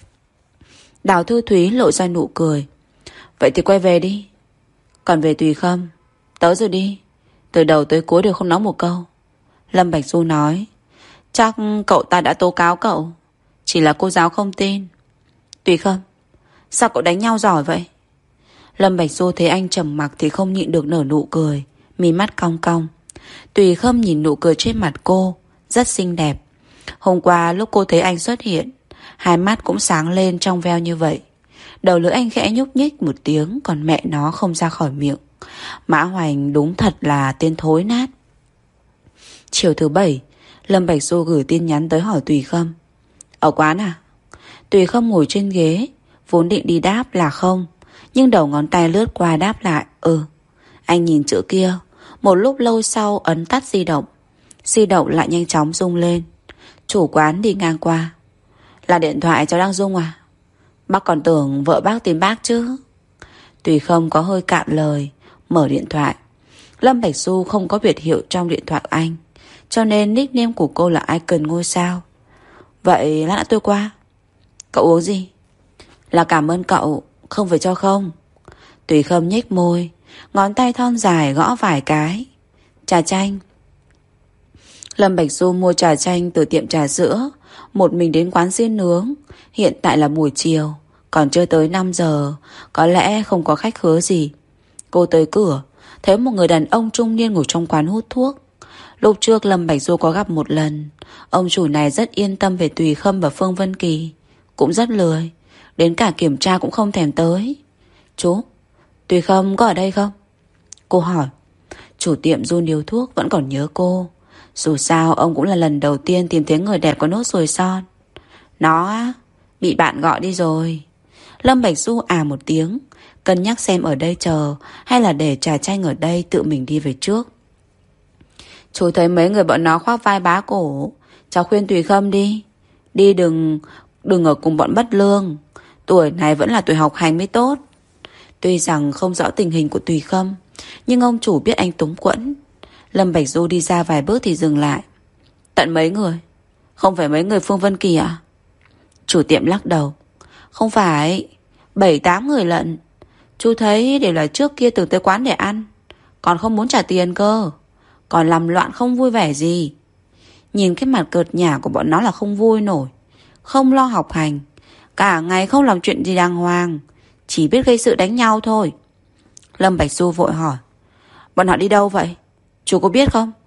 Đào Thư Thúy lộ ra nụ cười. Vậy thì quay về đi. Còn về Tùy Khâm, tớ rồi đi, từ đầu tới cuối đều không nói một câu. Lâm Bạch Du nói. Chắc cậu ta đã tố cáo cậu, chỉ là cô giáo không tin. Tùy Khâm, sao cậu đánh nhau giỏi vậy? Lâm Bạch Du thấy anh trầm mặc thì không nhịn được nở nụ cười, mí mắt cong cong. Tùy Khâm nhìn nụ cười trên mặt cô, rất xinh đẹp. Hôm qua lúc cô thấy anh xuất hiện, hai mắt cũng sáng lên trong veo như vậy. Đầu lưỡi anh khẽ nhúc nhích một tiếng, còn mẹ nó không ra khỏi miệng. Mã Hoành đúng thật là tên thối nát. Chiều thứ 7, Lâm Bạch Du gửi tin nhắn tới hỏi Tùy Khâm. Ở quán à? Tùy Khâm ngồi trên ghế, vốn định đi đáp là không, nhưng đầu ngón tay lướt qua đáp lại. Anh nhìn chữ kia, một lúc lâu sau ấn tắt di động. Di động lại nhanh chóng rung lên. Chủ quán đi ngang qua. Là điện thoại cháu đang rung à? Bác còn tưởng vợ bác tìm bác chứ. Tùy Khâm có hơi cạn lời, mở điện thoại. Lâm Bạch Du không có biệt hiệu trong điện thoại anh, cho nên nickname của cô là Icon ngôi sao. Vậy lát nữa tôi qua. Cậu uống gì? Là cảm ơn cậu, không phải cho không. Tùy Khâm nhếch môi, ngón tay thon dài gõ vài cái. Trà chanh. Lâm Bạch Du mua trà chanh từ tiệm trà sữa, một mình đến quán xiên nướng. Hiện tại là buổi chiều, còn chưa tới 5 giờ, có lẽ không có khách khứa gì. Cô tới cửa, thấy một người đàn ông trung niên ngồi trong quán hút thuốc. Lúc trước Lâm Bạch Du có gặp một lần. Ông chủ này rất yên tâm về Tùy Khâm và Phương Vân Kỳ, cũng rất lười, đến cả kiểm tra cũng không thèm tới. Chú, Tùy Khâm có ở đây không? Cô hỏi. Chủ tiệm run điếu thuốc vẫn còn nhớ cô. Dù sao ông cũng là lần đầu tiên tìm thấy người đẹp có nốt ruồi son. Nó á, bị bạn gọi đi rồi. Lâm Bạch Du một tiếng, cân nhắc xem ở đây chờ hay là để trà chanh ở đây tự mình đi về trước. Chú thấy mấy người bọn nó khoác vai bá cổ. Cháu khuyên Tùy Khâm đi. Đi đừng ở cùng bọn bất lương. Tuổi này vẫn là tuổi học hành mới tốt. Tuy rằng không rõ tình hình của Tùy Khâm, nhưng ông chủ biết anh túng quẫn. Lâm Bạch Du đi ra vài bước thì dừng lại. Tận mấy người? Không phải mấy người Phương Vân Kỳ à? Chủ tiệm lắc đầu. Không phải, 7-8 người lận. Chú thấy đều là trước kia từng tới quán để ăn, còn không muốn trả tiền cơ. Còn làm loạn không vui vẻ gì. Nhìn cái mặt cợt nhả của bọn nó là không vui nổi. Không lo học hành, cả ngày không làm chuyện gì đàng hoàng, chỉ biết gây sự đánh nhau thôi. Lâm Bạch Du vội hỏi. Bọn họ đi đâu vậy? Chú có biết không?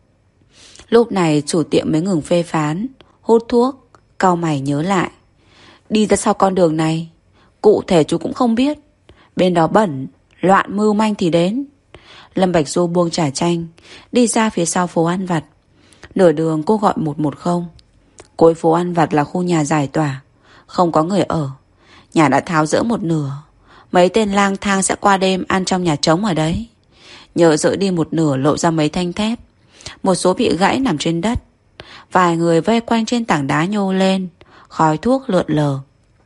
Lúc này chủ tiệm mới ngừng phê phán, hút thuốc, cau mày nhớ lại. Đi ra sau con đường này, cụ thể chú cũng không biết. Bên đó bẩn, loạn mưu manh thì đến. Lâm Bạch Du buông trà chanh, đi ra phía sau phố ăn vặt. Nửa đường cô gọi 110. Cuối phố ăn vặt là khu nhà giải tỏa, không có người ở. Nhà đã tháo dỡ một nửa. Mấy tên lang thang sẽ qua đêm ăn trong nhà trống ở đấy. Nhờ dỡ đi một nửa lộ ra mấy thanh thép. Một số bị gãy nằm trên đất. Vài người vây quanh trên tảng đá nhô lên, khói thuốc lượn lờ.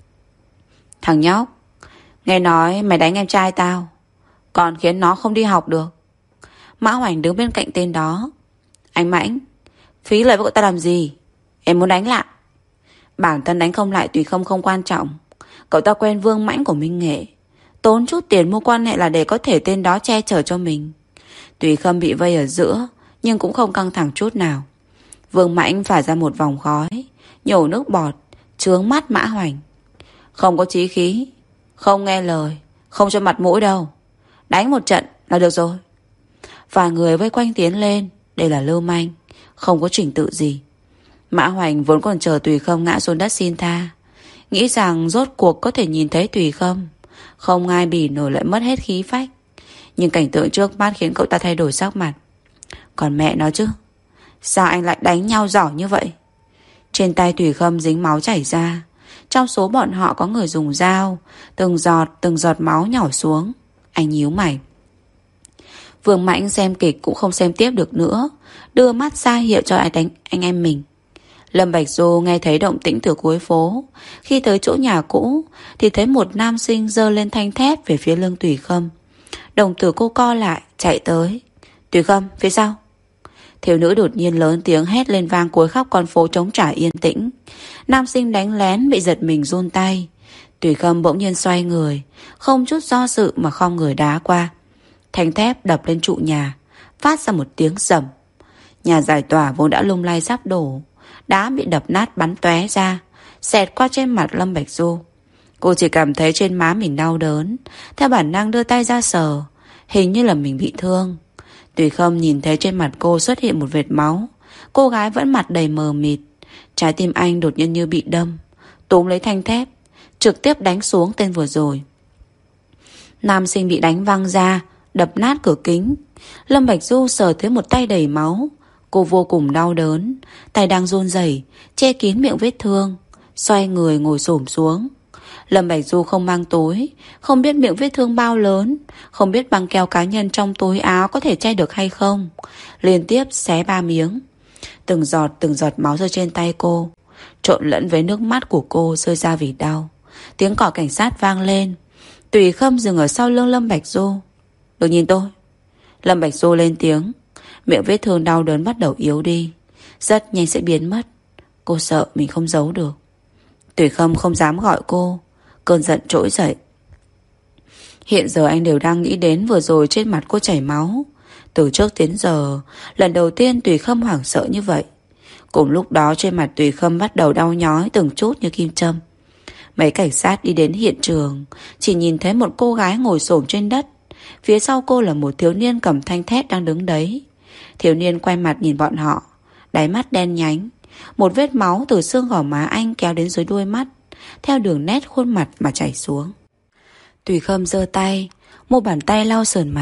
Thằng nhóc, nghe nói mày đánh em trai tao, còn khiến nó không đi học được. Mã Hoành đứng bên cạnh tên đó. Anh Mãnh, phí lời với cậu ta làm gì? Em muốn đánh lại. Bản thân đánh không lại Tùy Khâm không quan trọng. Cậu ta quen Vương Mãnh của Minh Nghệ, tốn chút tiền mua quan hệ là để có thể tên đó che chở cho mình. Tùy Khâm bị vây ở giữa, nhưng cũng không căng thẳng chút nào. Vương Mãnh phả ra một vòng khói, nhổ nước bọt, chướng mắt Mã Hoành. Không có chí khí, không nghe lời, không cho mặt mũi đâu. Đánh một trận là được rồi. Vài người vây quanh tiến lên. Đây là lưu manh, không có trình tự gì. Mã Hoành vốn còn chờ Tùy Khâm ngã xuống đất xin tha, nghĩ rằng rốt cuộc có thể nhìn thấy Tùy Khâm, không ai bì nổi lại mất hết khí phách. Nhưng cảnh tượng trước mắt khiến cậu ta thay đổi sắc mặt. Còn mẹ nó chứ, sao anh lại đánh nhau giỏi như vậy? Trên tay Tùy Khâm dính máu chảy ra. Trong số bọn họ có người dùng dao, từng giọt máu nhỏ xuống. Anh nhíu mày. Vương Mãnh xem kịch cũng không xem tiếp được nữa, đưa mắt ra hiệu cho ai đánh anh em mình. Lâm Bạch Du nghe thấy động tĩnh từ cuối phố. Khi tới chỗ nhà cũ thì thấy một nam sinh giơ lên thanh thép về phía lưng Tùy Khâm. Đồng tử cô co lại, chạy tới. Tùy Khâm, phía sau. Thiếu nữ đột nhiên lớn tiếng hét lên vang cuối khắp con phố trống trải yên tĩnh. Nam sinh đánh lén bị giật mình run tay. Tùy Khâm bỗng nhiên xoay người, không chút do dự mà khom người đá qua. Thanh thép đập lên trụ nhà, phát ra một tiếng rầm. Nhà giải tỏa vốn đã lung lay sắp đổ, đá bị đập nát bắn tóe ra, xẹt qua trên mặt Lâm Bạch Du. Cô chỉ cảm thấy trên má mình đau đớn, theo bản năng đưa tay ra sờ, hình như là mình bị thương. Tùy Khâm nhìn thấy trên mặt cô xuất hiện một vệt máu. Cô gái vẫn mặt đầy mờ mịt. Trái tim anh đột nhiên như bị đâm, túm lấy thanh thép, trực tiếp đánh xuống tên vừa rồi. Nam sinh bị đánh văng ra, đập nát cửa kính. Lâm Bạch Du sờ thấy một tay đầy máu. Cô vô cùng đau đớn, tay đang run rẩy che kín miệng vết thương, xoay người ngồi xổm xuống. Lâm Bạch Du không mang túi, không biết miệng vết thương bao lớn, không biết băng keo cá nhân trong túi áo có thể che được hay không. Liên tiếp xé 3 miếng. Từng giọt máu rơi trên tay cô, trộn lẫn với nước mắt của cô rơi ra vì đau. Tiếng còi cảnh sát vang lên. Tùy Khâm dừng ở sau lưng Lâm Bạch Du. Được nhìn tôi. Lâm Bạch Du lên tiếng. Miệng vết thương đau đớn bắt đầu yếu đi, rất nhanh sẽ biến mất. Cô sợ mình không giấu được. Tùy Khâm không dám gọi cô. Cơn giận trỗi dậy. Hiện giờ anh đều đang nghĩ đến vừa rồi trên mặt cô chảy máu. Từ trước đến giờ, lần đầu tiên Tùy Khâm hoảng sợ như vậy. Cùng lúc đó trên mặt Tùy Khâm bắt đầu đau nhói từng chút như kim châm. Mấy cảnh sát đi đến hiện trường, chỉ nhìn thấy một cô gái ngồi xổm trên đất. Phía sau cô là một thiếu niên cầm thanh thép đang đứng đấy. Thiếu niên quay mặt nhìn bọn họ, đáy mắt đen nhánh. Một vết máu từ xương gò má anh kéo đến dưới đuôi mắt, theo đường nét khuôn mặt mà chảy xuống. Tùy Khâm giơ tay, một bàn tay lau sườn mặt,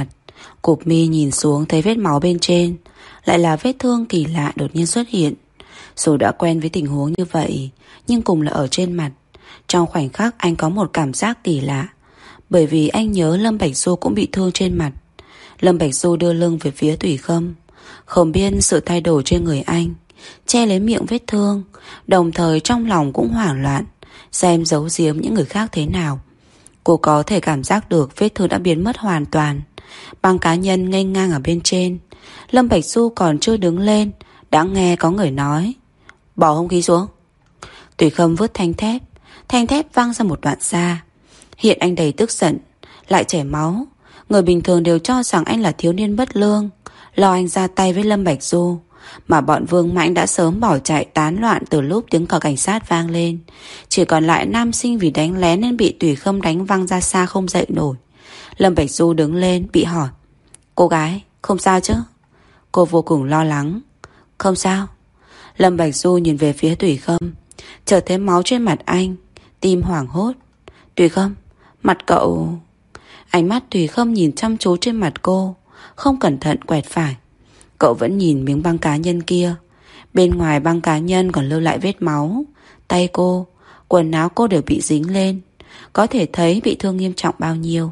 Cụp mi nhìn xuống thấy vết máu bên trên, lại là vết thương kỳ lạ đột nhiên xuất hiện. Dù đã quen với tình huống như vậy, nhưng cùng là ở trên mặt. Trong khoảnh khắc anh có một cảm giác kỳ lạ, bởi vì anh nhớ Lâm Bạch Du cũng bị thương trên mặt. Lâm Bạch Du đưa lưng về phía Tùy Khâm, không biết sự thay đổi trên người anh, che lấy miệng vết thương, đồng thời trong lòng cũng hoảng loạn, xem giấu giếm những người khác thế nào. Cô có thể cảm giác được vết thương đã biến mất hoàn toàn. Băng cá nhân nghênh ngang ở bên trên. Lâm Bạch Du còn chưa đứng lên đã nghe có người nói: bỏ hung khí xuống. Tùy Khâm vứt thanh thép văng ra một đoạn xa. Hiện anh đầy tức giận, lại chảy máu. Người bình thường đều cho rằng anh là thiếu niên bất lương, lo anh ra tay với Lâm Bạch Du, mà bọn Vương Mãnh đã sớm bỏ chạy tán loạn từ lúc tiếng còi cảnh sát vang lên. Chỉ còn lại nam sinh vì đánh lén nên bị Tùy Khâm đánh văng ra xa không dậy nổi. Lâm Bạch Du đứng lên bị hỏi: cô gái, không sao chứ? Cô vô cùng lo lắng: không sao. Lâm Bạch Du nhìn về phía Tùy Khâm, chợt thấy máu trên mặt anh, tim hoảng hốt. Tùy Khâm, mặt cậu... Ánh mắt Tùy Khâm nhìn chăm chú trên mặt cô, không cẩn thận quẹt phải. Cậu vẫn nhìn miếng băng cá nhân kia. Bên ngoài băng cá nhân còn lưu lại vết máu. Tay cô, quần áo cô đều bị dính lên, có thể thấy bị thương nghiêm trọng bao nhiêu.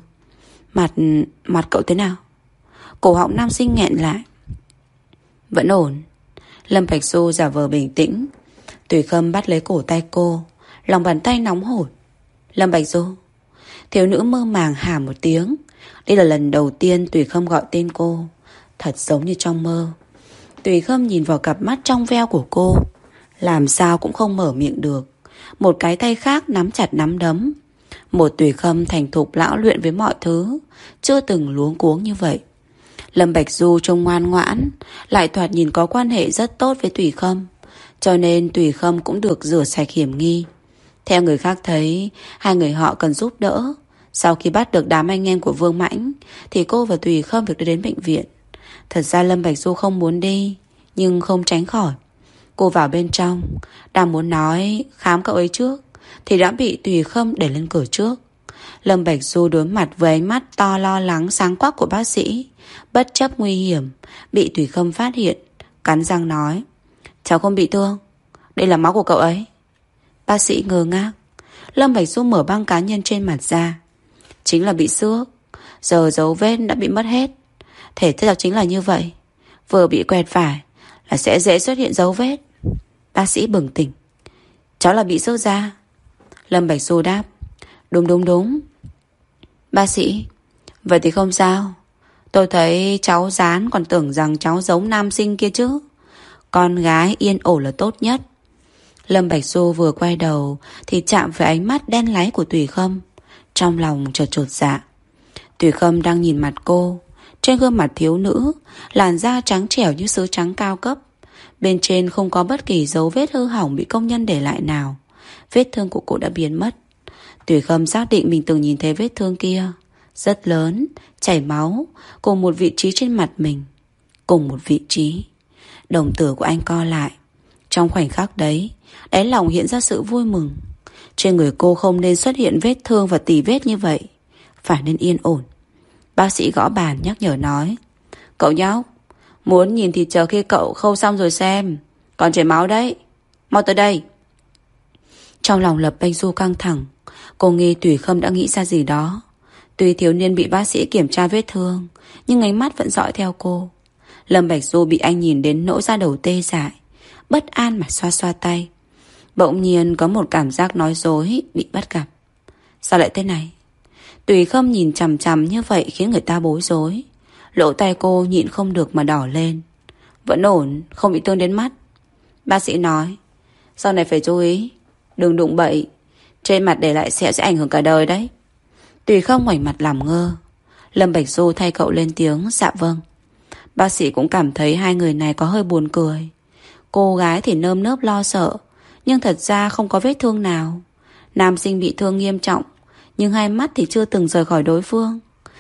Mặt cậu thế nào? Cổ họng nam sinh nghẹn lại. Vẫn ổn. Lâm Bạch Du giả vờ bình tĩnh. Tùy Khâm bắt lấy cổ tay cô, lòng bàn tay nóng hổi. Lâm Bạch Du. Thiếu nữ mơ màng hả một tiếng. Đây là lần đầu tiên Tùy Khâm gọi tên cô, thật giống như trong mơ. Tùy Khâm nhìn vào cặp mắt trong veo của cô, làm sao cũng không mở miệng được. Một cái tay khác nắm chặt nắm đấm. Một Tùy Khâm thành thục lão luyện với mọi thứ, chưa từng luống cuống như vậy. Lâm Bạch Du trông ngoan ngoãn, lại thoạt nhìn có quan hệ rất tốt với Tùy Khâm, cho nên Tùy Khâm cũng được rửa sạch hiểm nghi. Theo người khác thấy, hai người họ cần giúp đỡ. Sau khi bắt được đám anh em của Vương Mãnh thì cô và Tùy Khâm được đưa đến bệnh viện. Thật ra Lâm Bạch Du không muốn đi, nhưng không tránh khỏi. Cô vào bên trong, đang muốn nói khám cậu ấy trước thì đã bị Tùy Khâm đẩy lên cửa trước. Lâm Bạch Du đối mặt với ánh mắt to lo lắng sáng quắc của bác sĩ, bất chấp nguy hiểm bị Tùy Khâm phát hiện, cắn răng nói: cháu không bị thương, đây là máu của cậu ấy. Bác sĩ ngơ ngác. Lâm Bạch Du mở băng cá nhân trên mặt ra. Chính là bị xước, giờ dấu vết đã bị mất hết. Thể chất chính là như vậy, vừa bị quẹt phải là sẽ dễ xuất hiện dấu vết. Bác sĩ bừng tỉnh. Cháu là bị xước da. Lâm Bạch Du đáp: đúng. Bác sĩ: vậy thì không sao. Tôi thấy cháu dán còn tưởng rằng cháu giống nam sinh kia chứ. Con gái yên ổn là tốt nhất. Lâm Bạch Du vừa quay đầu thì chạm phải ánh mắt đen láy của Tùy Khâm. Trong lòng chột dạ. Tùy Khâm đang nhìn mặt cô. Trên gương mặt thiếu nữ, làn da trắng trẻo như sứ trắng cao cấp. Bên trên không có bất kỳ dấu vết hư hỏng bị công nhân để lại nào. Vết thương của cô đã biến mất. Tùy Khâm xác định mình từng nhìn thấy vết thương kia, rất lớn, chảy máu, cùng một vị trí trên mặt mình. Cùng một vị trí. Đồng tử của anh co lại. Trong khoảnh khắc đấy, đáy lòng hiện ra sự vui mừng. Trên người cô không nên xuất hiện vết thương và tỉ vết như vậy, phải nên yên ổn. Bác sĩ gõ bàn nhắc nhở nói: cậu nhóc, muốn nhìn thì chờ khi cậu khâu xong rồi xem. Còn chảy máu đấy, mau tới đây. Trong lòng Lập Bạch Du căng thẳng. Cô nghi Tùy Khâm đã nghĩ ra gì đó. Tuy thiếu niên bị bác sĩ kiểm tra vết thương, nhưng ánh mắt vẫn dõi theo cô. Lâm Bạch Du bị anh nhìn đến nỗi da đầu tê dại, bất an mà xoa xoa tay. Bỗng nhiên có một cảm giác nói dối bị bắt gặp. Sao lại thế này? Tùy Khâm nhìn chằm chằm như vậy khiến người ta bối rối. Lỗ tai cô nhịn không được mà đỏ lên. Vẫn ổn, không bị thương đến mắt. Bác sĩ nói: sau này phải chú ý, đừng đụng bậy, trên mặt để lại sẹo sẽ ảnh hưởng cả đời đấy. Tùy Khâm ngoảnh mặt làm ngơ. Lâm Bạch Du thay cậu lên tiếng: dạ vâng. Bác sĩ cũng cảm thấy hai người này có hơi buồn cười. Cô gái thì nơm nớp lo sợ, nhưng thật ra không có vết thương nào. Nam sinh bị thương nghiêm trọng, nhưng hai mắt thì chưa từng rời khỏi đối phương.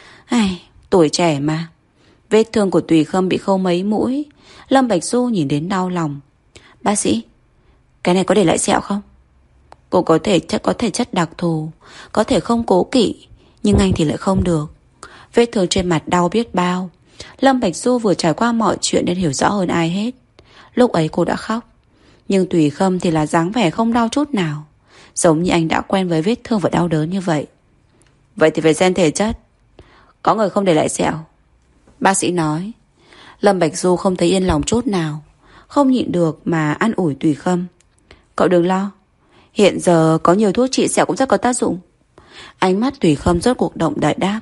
Tuổi trẻ mà. Vết thương của Tùy Khâm bị khâu mấy mũi. Lâm Bạch Du nhìn đến đau lòng. Bác sĩ, cái này có để lại sẹo không? Cô có thể chất đặc thù, có thể không cố kỵ, nhưng anh thì lại không được. Vết thương trên mặt đau biết bao. Lâm Bạch Du vừa trải qua mọi chuyện nên hiểu rõ hơn ai hết. Lúc ấy cô đã khóc, nhưng Tùy Khâm thì là dáng vẻ không đau chút nào, giống như anh đã quen với vết thương và đau đớn như vậy. Vậy thì phải xem thể chất. Có người không để lại sẹo, bác sĩ nói. Lâm Bạch Du không thấy yên lòng chút nào, không nhịn được mà an ủi Tùy Khâm. Cậu đừng lo, hiện giờ có nhiều thuốc trị sẹo cũng rất có tác dụng. Ánh mắt Tùy Khâm rốt cuộc động đại đáp.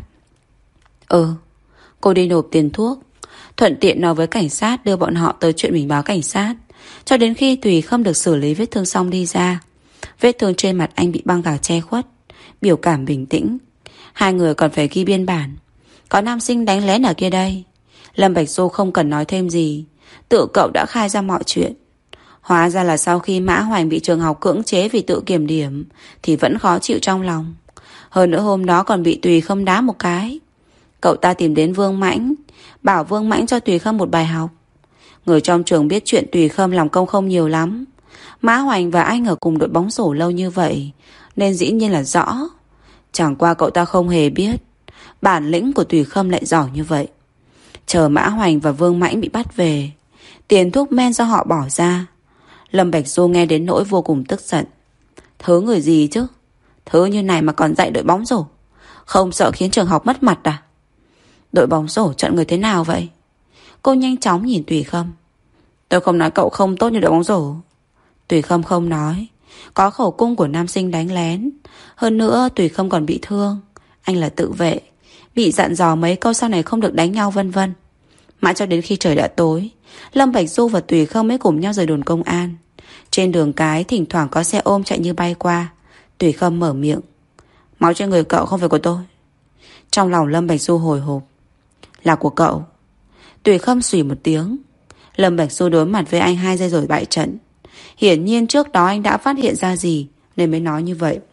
Cô đi nộp tiền thuốc, thuận tiện nói với cảnh sát đưa bọn họ tới chuyện mình báo cảnh sát. Cho đến khi Tùy Khâm được xử lý vết thương xong đi ra, vết thương trên mặt anh bị băng gạc che khuất, biểu cảm bình tĩnh. Hai người còn phải ghi biên bản. Có nam sinh đánh lén ở kia đây. Lâm Bạch Du không cần nói thêm gì, tự cậu đã khai ra mọi chuyện. Hóa ra là sau khi Mã Hoành bị trường học cưỡng chế vì tự kiểm điểm thì vẫn khó chịu trong lòng. Hơn nữa hôm đó còn bị Tùy Khâm đá một cái. Cậu ta tìm đến Vương Mãnh, bảo Vương Mãnh cho Tùy Khâm một bài học. Người trong trường biết chuyện Tùy Khâm làm công không nhiều lắm. Mã Hoành và anh ở cùng đội bóng rổ lâu như vậy nên dĩ nhiên là rõ. Chẳng qua cậu ta không hề biết bản lĩnh của Tùy Khâm lại giỏi như vậy. Chờ Mã Hoành và Vương Mãnh bị bắt về, tiền thuốc men do họ bỏ ra, Lâm Bạch Du nghe đến nỗi vô cùng tức giận. Thứ người gì chứ, thứ như này mà còn dạy đội bóng rổ, không sợ khiến trường học mất mặt à? Đội bóng rổ chọn người thế nào vậy? Cô nhanh chóng nhìn Tùy Khâm. Tôi không nói cậu không tốt như đội bóng rổ. Tùy Khâm không nói. Có khẩu cung của nam sinh đánh lén. Hơn nữa Tùy Khâm còn bị thương. Anh là tự vệ, bị dặn dò mấy câu sau này không được đánh nhau vân vân. Mãi cho đến khi trời đã tối, Lâm Bạch Du và Tùy Khâm mới cùng nhau rời đồn công an. Trên đường cái thỉnh thoảng có xe ôm chạy như bay qua. Tùy Khâm mở miệng. Máu trên người cậu không phải của tôi. Trong lòng Lâm Bạch Du hồi hộp. Là của cậu. Tùy Khâm xùy một tiếng. Lâm Bạch Du đối mặt với anh 2 giây rồi bại trận. Hiển nhiên trước đó anh đã phát hiện ra gì nên mới nói như vậy.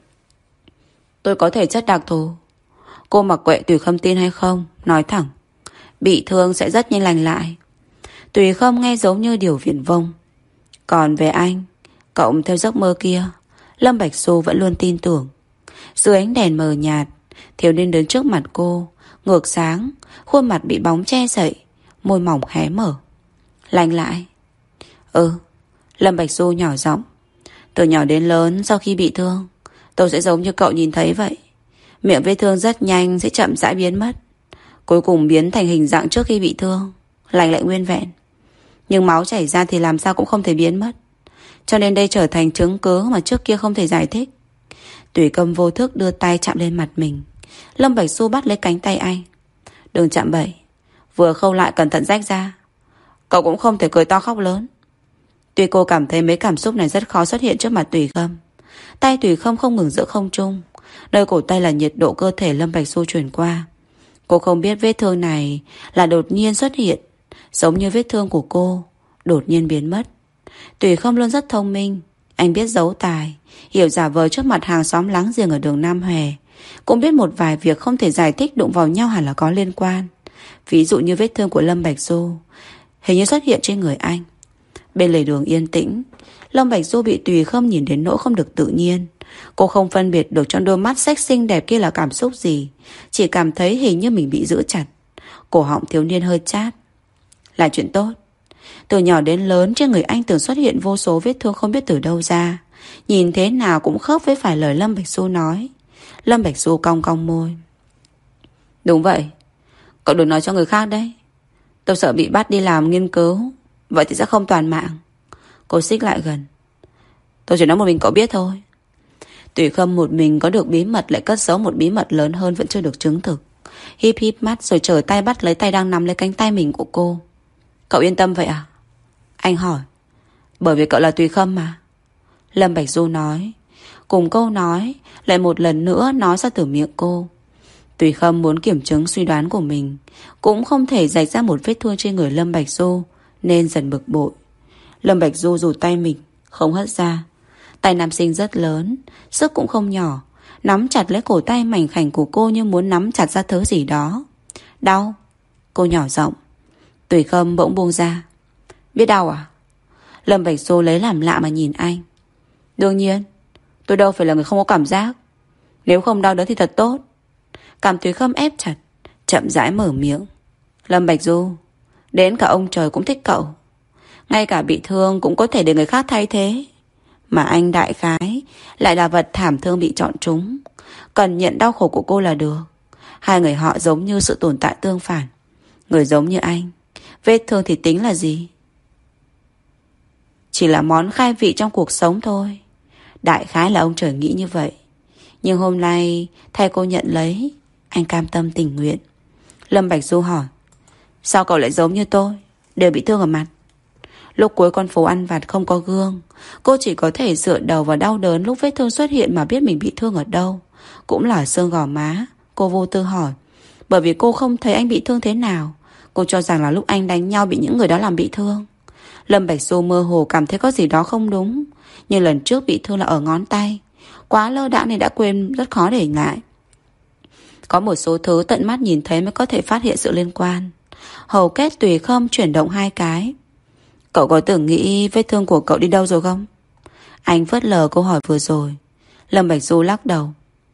Tôi có thể chất đặc thù. Cô mặc kệ Tùy Khâm tin hay không, nói thẳng. Bị thương sẽ rất nhanh lành lại. Tùy Khâm nghe giống như điều viển vông. Còn về anh, cộng theo giấc mơ kia, Lâm Bạch Du vẫn luôn tin tưởng. Dưới ánh đèn mờ nhạt, thiếu niên đến trước mặt cô, ngược sáng, khuôn mặt bị bóng che dậy, môi mỏng hé mở. Lành lại. Lâm Bạch Du nhỏ giọng. Từ nhỏ đến lớn sau khi bị thương, tôi sẽ giống như cậu nhìn thấy vậy. Miệng vết thương rất nhanh sẽ chậm rãi biến mất, cuối cùng biến thành hình dạng trước khi bị thương, lành lại nguyên vẹn. Nhưng máu chảy ra thì làm sao cũng không thể biến mất, cho nên đây trở thành chứng cứ mà trước kia không thể giải thích. Tùy Khâm vô thức đưa tay chạm lên mặt mình. Lâm Bạch Du bắt lấy cánh tay anh. Đừng chạm bậy, vừa khâu lại cẩn thận rách ra. Cậu cũng không thể cười to khóc lớn. Tuy cô cảm thấy mấy cảm xúc này rất khó xuất hiện trước mặt Tùy Khâm. Tay Tùy Khâm không ngừng giữa không trung, nơi cổ tay là nhiệt độ cơ thể Lâm Bạch Du truyền qua. Cô không biết vết thương này là đột nhiên xuất hiện, giống như vết thương của cô đột nhiên biến mất. Tùy Khâm luôn rất thông minh. Anh biết giấu tài, hiểu giả vờ trước mặt hàng xóm láng giềng ở đường Nam Hòe. Cũng biết một vài việc không thể giải thích đụng vào nhau hẳn là có liên quan. Ví dụ như vết thương của Lâm Bạch Du hình như xuất hiện trên người anh. Bên lề đường yên tĩnh, Lâm Bạch Du bị Tùy Khâm nhìn đến nỗi không được tự nhiên. Cô không phân biệt được trong đôi mắt xếch xinh đẹp kia là cảm xúc gì, chỉ cảm thấy hình như mình bị giữ chặt. Cổ họng thiếu niên hơi chát. Là chuyện tốt. Từ nhỏ đến lớn trên người anh từng xuất hiện vô số vết thương không biết từ đâu ra, nhìn thế nào cũng khớp với phải lời Lâm Bạch Du nói. Lâm Bạch Du cong cong môi. Đúng vậy, cậu đừng nói cho người khác đấy. Tôi sợ bị bắt đi làm nghiên cứu, vậy thì sẽ không toàn mạng. Cô xích lại gần. Tôi chỉ nói một mình cậu biết thôi. Tùy Khâm một mình có được bí mật lại cất giấu một bí mật lớn hơn vẫn chưa được chứng thực. Híp híp mắt rồi trở tay bắt lấy tay đang nắm lấy cánh tay mình của cô. Cậu yên tâm vậy à? Anh hỏi. Bởi vì cậu là Tùy Khâm mà. Lâm Bạch Du nói. Cùng câu nói lại một lần nữa nói ra từ miệng cô. Tùy Khâm muốn kiểm chứng suy đoán của mình, cũng không thể rạch ra một vết thương trên người Lâm Bạch Du, nên dần bực bội. Lâm Bạch Du rụt tay mình, không hất ra. Tay nam sinh rất lớn, sức cũng không nhỏ, nắm chặt lấy cổ tay mảnh khảnh của cô như muốn nắm chặt ra thứ gì đó. Đau. Cô nhỏ giọng. Tùy Khâm bỗng buông ra. Biết đau à? Lâm Bạch Du lấy làm lạ mà nhìn anh. Đương nhiên, tôi đâu phải là người không có cảm giác. Nếu không đau đớn thì thật tốt. Cảm Tùy Khâm ép chặt, chậm rãi mở miệng. Lâm Bạch Du, đến cả ông trời cũng thích cậu. Ngay cả bị thương cũng có thể để người khác thay thế. Mà anh đại khái lại là vật thảm thương bị chọn trúng. Cần nhận đau khổ của cô là được. Hai người họ giống như sự tồn tại tương phản. Người giống như anh, vết thương thì tính là gì? Chỉ là món khai vị trong cuộc sống thôi. Đại khái là ông trời nghĩ như vậy. Nhưng hôm nay thay cô nhận lấy, anh cam tâm tình nguyện. Lâm Bạch Du hỏi, sao cậu lại giống như tôi, đều bị thương ở mặt? Lúc cuối con phố ăn vặt không có gương, cô chỉ có thể dựa đầu vào đau đớn lúc vết thương xuất hiện mà biết mình bị thương ở đâu. Cũng là xương gò má. Cô vô tư hỏi, bởi vì cô không thấy anh bị thương thế nào. Cô cho rằng là lúc anh đánh nhau bị những người đó làm bị thương. Lâm Bạch Du mơ hồ cảm thấy có gì đó không đúng. Nhưng lần trước bị thương là ở ngón tay. Quá lơ đãng nên đã quên, rất khó để lại. Có một số thứ tận mắt nhìn thấy mới có thể phát hiện sự liên quan. Hầu kết tùy khâm chuyển động 2 cái. Cậu có từng nghĩ vết thương của cậu đi đâu rồi không? Anh phớt lờ câu hỏi vừa rồi. Lâm Bạch Du lắc đầu.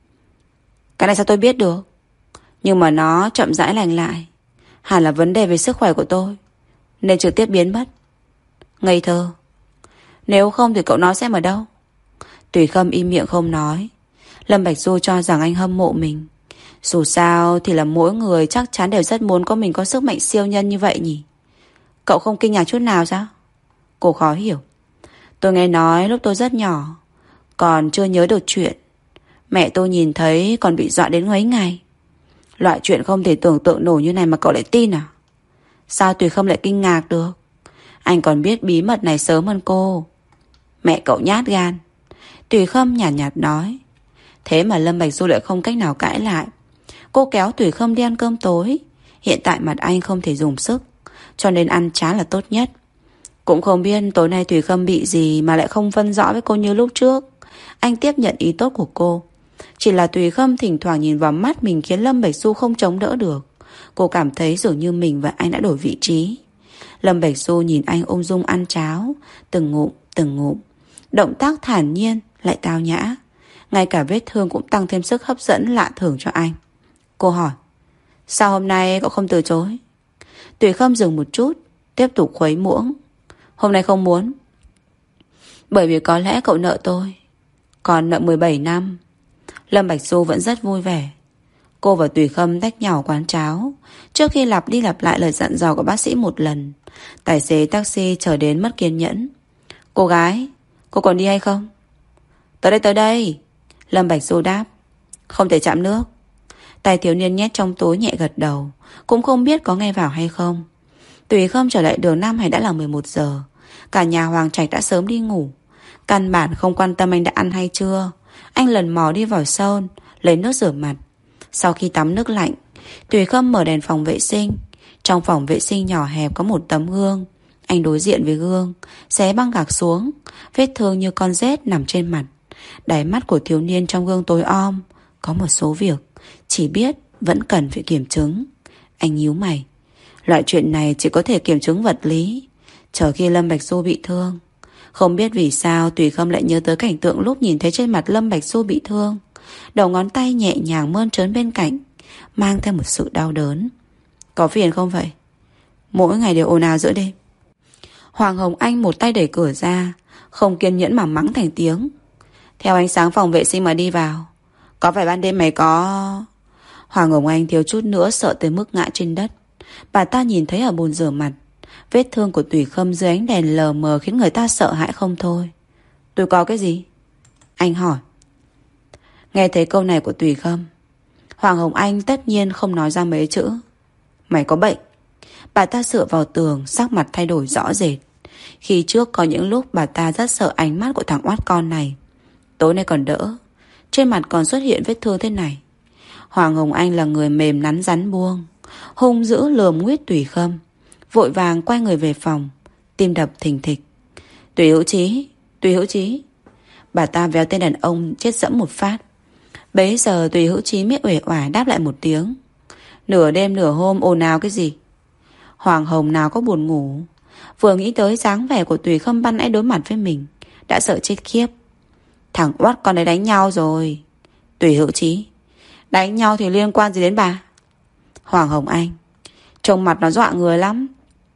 Cái này sao tôi biết được? Nhưng mà nó chậm rãi lành lại. Hẳn là vấn đề về sức khỏe của tôi, nên trực tiếp biến mất. Ngây thơ. Nếu không thì cậu nói xem ở đâu? Tùy Khâm im miệng không nói. Lâm Bạch Du cho rằng anh hâm mộ mình. Dù sao thì là mỗi người chắc chắn đều rất muốn có mình có sức mạnh siêu nhân như vậy nhỉ. Cậu không kinh ngạc chút nào sao? Cô khó hiểu. Tôi nghe nói lúc tôi rất nhỏ, còn chưa nhớ được chuyện, mẹ tôi nhìn thấy còn bị dọa đến mấy ngày. Loại chuyện không thể tưởng tượng nổi như này mà cậu lại tin à? Sao Tùy Khâm lại kinh ngạc được? Anh còn biết bí mật này sớm hơn cô. Mẹ cậu nhát gan. Tùy Khâm nhàn nhạt nói. Thế mà Lâm Bạch Du lại không cách nào cãi lại. Cô kéo Tùy Khâm đi ăn cơm tối. Hiện tại mặt anh không thể dùng sức, cho nên ăn chán là tốt nhất. Cũng không biết tối nay Tùy Khâm bị gì mà lại không phân rõ với cô như lúc trước. Anh tiếp nhận ý tốt của cô. Chỉ là Tùy Khâm thỉnh thoảng nhìn vào mắt mình khiến Lâm Bạch Du không chống đỡ được. Cô cảm thấy dường như mình và anh đã đổi vị trí. Lâm Bạch Du nhìn anh ung dung ăn cháo, từng ngụm. Động tác thản nhiên lại tao nhã. Ngay cả vết thương cũng tăng thêm sức hấp dẫn lạ thường cho anh. Cô hỏi, sao hôm nay cậu không từ chối? Tùy Khâm dừng một chút, tiếp tục khuấy muỗng. Hôm nay không muốn. Bởi vì có lẽ cậu nợ tôi, còn nợ 17 năm. Lâm Bạch Du vẫn rất vui vẻ. Cô và Tùy Khâm tách nhỏ quán cháo. Trước khi lặp đi lặp lại lời dặn dò của bác sĩ một lần, tài xế taxi chờ đến mất kiên nhẫn. Cô gái, cô còn đi hay không? Tới đây. Lâm Bạch Du đáp. Không thể chạm nước. Tay thiếu niên nhét trong túi nhẹ gật đầu. Cũng không biết có nghe vào hay không. Tùy Khâm trở lại đường Nam Hải đã là 11 giờ. Cả nhà Hoàng Trạch đã sớm đi ngủ. Căn bản không quan tâm anh đã ăn hay chưa. Anh lần mò đi vào sơn, lấy nước rửa mặt. Sau khi tắm nước lạnh, Tùy Khâm mở đèn phòng vệ sinh. Trong phòng vệ sinh nhỏ hẹp có một tấm gương. Anh đối diện với gương, xé băng gạc xuống. Vết thương như con rết nằm trên mặt. Đáy mắt của thiếu niên trong gương tối om. Có một số việc chỉ biết vẫn cần phải kiểm chứng. Anh nhíu mày. Loại chuyện này chỉ có thể kiểm chứng vật lý, chờ khi Lâm Bạch Du bị thương. Không biết vì sao Tùy Khâm lại nhớ tới cảnh tượng lúc nhìn thấy trên mặt Lâm Bạch Du bị thương. Đầu ngón tay nhẹ nhàng mơn trớn bên cạnh, mang theo một sự đau đớn. Có phiền không vậy? Mỗi ngày đều ồn ào giữa đêm. Hoàng Hồng Anh một tay đẩy cửa ra, không kiên nhẫn mà mắng thành tiếng. Theo ánh sáng phòng vệ sinh mà đi vào. Có phải ban đêm mày có... Hoàng Hồng Anh thiếu chút nữa sợ tới mức ngã trên đất. Bà ta nhìn thấy ở bồn rửa mặt, vết thương của Tùy Khâm dưới ánh đèn lờ mờ khiến người ta sợ hãi không thôi. Tôi có cái gì? Anh hỏi. Nghe thấy câu này của Tùy Khâm, Hoàng Hồng Anh tất nhiên không nói ra mấy chữ. Mày có bệnh. Bà ta dựa vào tường, sắc mặt thay đổi rõ rệt. Khi trước có những lúc bà ta rất sợ ánh mắt của thằng oát con này. Tối nay còn đỡ, trên mặt còn xuất hiện vết thương thế này. Hoàng Hồng Anh là người mềm nắn rắn buông, hung dữ lườm nguyết Tùy Khâm, vội vàng quay người về phòng, tim đập thình thịch. Tùy Hữu Chí. Bà ta véo tên đàn ông chết dẫm một phát. Bấy giờ Tùy Hữu Chí mới uể oải đáp lại một tiếng. Nửa đêm nửa hôm ồn ào cái gì? Hoàng Hồng nào có buồn ngủ. Vừa nghĩ tới dáng vẻ của Tùy Khâm ban nãy đối mặt với mình, đã sợ chết khiếp. Thằng oát con ấy đánh nhau rồi. Tùy Hữu Chí. Đánh nhau thì liên quan gì đến bà? Hoàng Hồng Anh. Trông mặt nó dọa người lắm.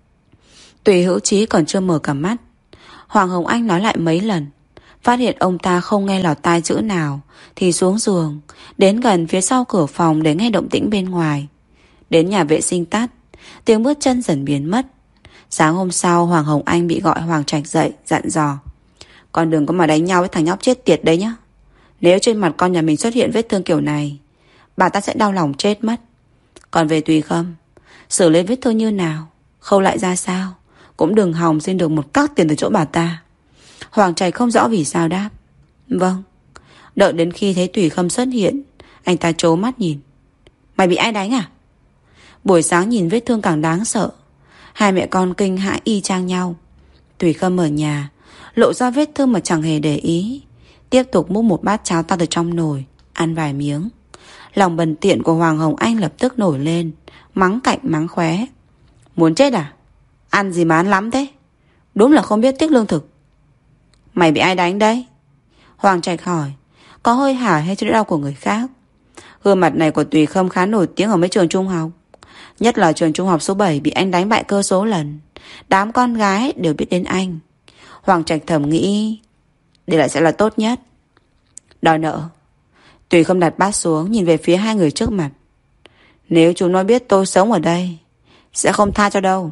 Tùy Hữu Chí còn chưa mở cả mắt. Hoàng Hồng Anh nói lại mấy lần. Phát hiện ông ta không nghe lọt tai chữ nào thì xuống giường, đến gần phía sau cửa phòng để nghe động tĩnh bên ngoài. Đến nhà vệ sinh tắt, tiếng bước chân dần biến mất. Sáng hôm sau Hoàng Hồng Anh bị gọi Hoàng Trạch dậy, dặn dò: con đừng có mà đánh nhau với thằng nhóc chết tiệt đấy nhá. Nếu trên mặt con nhà mình xuất hiện vết thương kiểu này, bà ta sẽ đau lòng chết mất. Còn về Tùy Khâm, xử lý vết thương như nào, khâu lại ra sao, cũng đừng hòng xin được một cắc tiền từ chỗ bà ta. Hoàng Trạch không rõ vì sao đáp: vâng. Đợi đến khi thấy Tùy Khâm xuất hiện, anh ta trố mắt nhìn: mày bị ai đánh à? Buổi sáng nhìn vết thương càng đáng sợ. Hai mẹ con kinh hãi y chang nhau. Tùy Khâm ở nhà lộ ra vết thương mà chẳng hề để ý, tiếp tục múc một bát cháo to từ trong nồi, ăn vài miếng. Lòng bần tiện của Hoàng Hồng Anh lập tức nổi lên, mắng cạnh mắng khóe: muốn chết à? Ăn gì mà ăn lắm thế? Đúng là không biết tiếc lương thực. Mày bị ai đánh đấy? Hoàng Trạch hỏi, có hơi hả hay chữ đau của người khác. Gương mặt này của Tùy Khâm khá nổi tiếng ở mấy trường trung học, nhất là trường trung học số 7 bị anh đánh bại cơ số lần. Đám con gái đều biết đến anh. Hoàng Trạch thầm nghĩ đây lại sẽ là tốt nhất. Đòi nợ. Tùy Khâm đặt bát xuống, nhìn về phía hai người trước mặt: nếu chúng nó biết tôi sống ở đây, sẽ không tha cho đâu.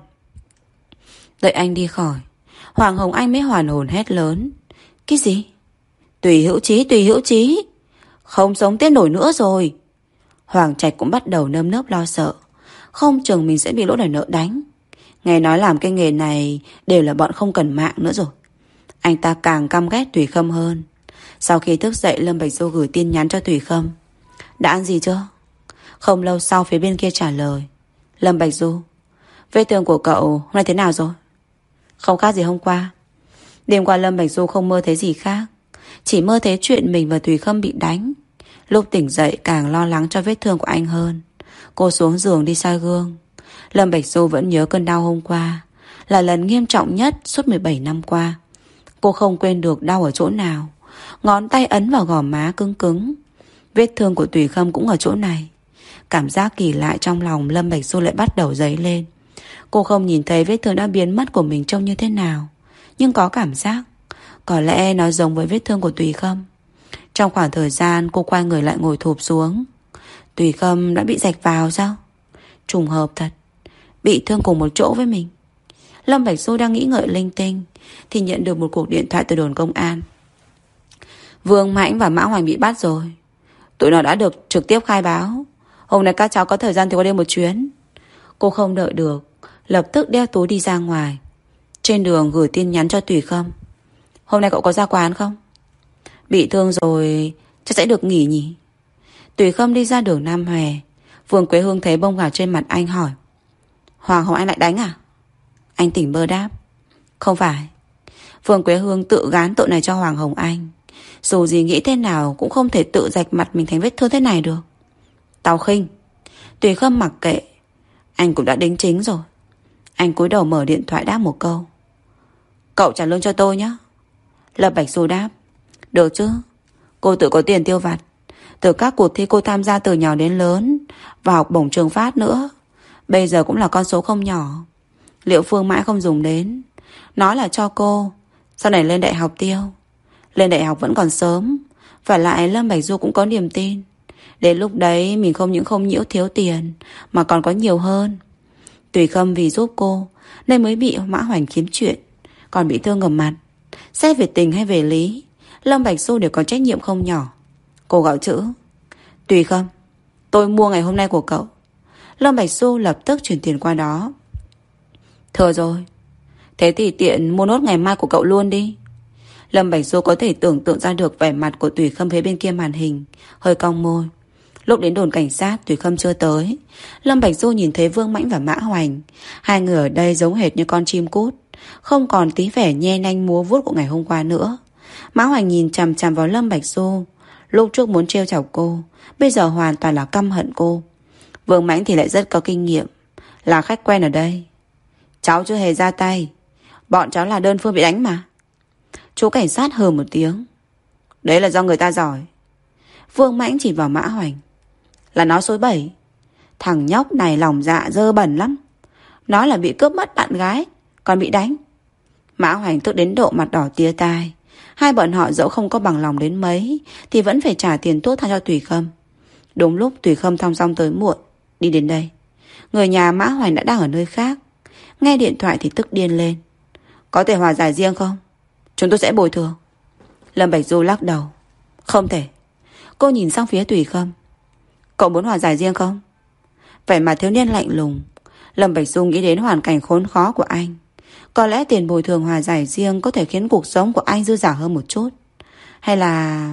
Đợi anh đi khỏi, Hoàng Hồng Anh mới hoàn hồn hét lớn: cái gì? Tùy Hữu Chí, Tùy Hữu Chí không sống tiếp nổi nữa rồi. Hoàng Trạch cũng bắt đầu nơm nớp lo sợ, không chừng mình sẽ bị lỗ đòi nợ đánh. Nghe nói làm cái nghề này đều là bọn không cần mạng nữa rồi. Anh ta càng căm ghét Tùy Khâm hơn. Sau khi thức dậy, Lâm Bạch Du gửi tin nhắn cho Tùy Khâm: đã ăn gì chưa? Không lâu sau phía bên kia trả lời: Lâm Bạch Du, vết thương của cậu hôm nay thế nào rồi? Không khác gì hôm qua. Đêm qua Lâm Bạch Du không mơ thấy gì khác, chỉ mơ thấy chuyện mình và Tùy Khâm bị đánh. Lúc tỉnh dậy càng lo lắng cho vết thương của anh hơn. Cô xuống giường đi soi gương. Lâm Bạch Du vẫn nhớ cơn đau hôm qua, là lần nghiêm trọng nhất suốt 17 năm qua. Cô không quên được đau ở chỗ nào. Ngón tay ấn vào gò má cứng cứng. Vết thương của Tùy Khâm cũng ở chỗ này. Cảm giác kỳ lạ trong lòng Lâm Bạch Du lại bắt đầu dấy lên. Cô không nhìn thấy vết thương đã biến mất của mình trông như thế nào, nhưng có cảm giác có lẽ nó giống với vết thương của Tùy Khâm. Trong khoảng thời gian cô quay người lại ngồi thụp xuống. Tùy Khâm đã bị rạch vào sao? Trùng hợp thật, bị thương cùng một chỗ với mình. Lâm Bạch Du đang nghĩ ngợi linh tinh thì nhận được một cuộc điện thoại từ đồn công an. Vương Mãnh và Mã Hoành bị bắt rồi. Tụi nó đã được trực tiếp khai báo. Hôm nay các cháu có thời gian thì qua đây một chuyến. Cô không đợi được, lập tức đeo túi đi ra ngoài. Trên đường gửi tin nhắn cho Tùy Khâm: hôm nay cậu có ra quán không? Bị thương rồi chắc sẽ được nghỉ nhỉ? Tùy Khâm đi ra đường Nam Hòe. Vương Quế Hương thấy bông gà trên mặt anh hỏi: Hoàng Hồng Anh lại đánh à? Anh tỉnh bơ đáp: không phải. Vương Quế Hương tự gán tội này cho Hoàng Hồng Anh. Dù gì nghĩ thế nào cũng không thể tự rạch mặt mình thành vết thương thế này được. Tao khinh. Tùy Khâm mặc kệ, anh cũng đã đính chính rồi. Anh cúi đầu mở điện thoại đáp một câu: cậu trả lương cho tôi nhé. Lâm Bạch Du đáp: được chứ, cô tự có tiền tiêu vặt. Từ các cuộc thi cô tham gia từ nhỏ đến lớn, và học bổng trường Phát nữa, bây giờ cũng là con số không nhỏ. Liệu Phương mãi không dùng đến, nói là cho cô sau này lên đại học tiêu. Lên đại học vẫn còn sớm, và lại Lâm Bạch Du cũng có niềm tin. Đến lúc đấy mình không những không nhiễu thiếu tiền, mà còn có nhiều hơn. Tùy Khâm vì giúp cô nên mới bị Mã Hoành kiếm chuyện, còn bị thương ở mặt. Xét về tình hay về lý, Lâm Bạch Du đều có trách nhiệm không nhỏ. Cô gọi chữ: Tùy Khâm, tôi mua ngày hôm nay của cậu. Lâm Bạch Du lập tức chuyển tiền qua đó. Thừa rồi, thế thì tiện mua nốt ngày mai của cậu luôn đi. Lâm Bạch Du có thể tưởng tượng ra được vẻ mặt của Tùy Khâm phía bên kia màn hình, hơi cong môi. Lúc đến đồn cảnh sát, Tùy Khâm chưa tới. Lâm Bạch Du nhìn thấy Vương Mãnh và Mã Hoành. Hai người ở đây giống hệt như con chim cút, không còn tí vẻ nhe nanh múa vuốt của ngày hôm qua nữa. Mã Hoành nhìn chằm chằm vào Lâm Bạch Du. Lúc trước muốn trêu chọc cô, bây giờ hoàn toàn là căm hận cô. Vương Mãnh thì lại rất có kinh nghiệm, là khách quen ở đây. Cháu chưa hề ra tay, bọn cháu là đơn phương bị đánh mà. Chú cảnh sát hừ một tiếng: đấy là do người ta giỏi. Vương Mãnh chỉ vào Mã Hoành: là nó xối bẩy. Thằng nhóc này lòng dạ dơ bẩn lắm. Nó là bị cướp mất bạn gái, còn bị đánh. Mã Hoành tức đến độ mặt đỏ tía tai. Hai bọn họ dẫu không có bằng lòng đến mấy thì vẫn phải trả tiền thuốc thang cho Thủy Khâm. Đúng lúc Thủy Khâm thong dong tới muộn, đi đến đây. Người nhà Mã Hoành đã đang ở nơi khác. Nghe điện thoại thì tức điên lên. Có thể hòa giải riêng không? Chúng tôi sẽ bồi thường. Lâm Bạch Du lắc đầu. Không thể. Cô nhìn sang phía Thủy Khâm. Cậu muốn hòa giải riêng không? Vẻ mặt thiếu niên lạnh lùng. Lâm Bạch Du nghĩ đến hoàn cảnh khốn khó của anh. Có lẽ tiền bồi thường hòa giải riêng có thể khiến cuộc sống của anh dư dả hơn một chút. Hay là...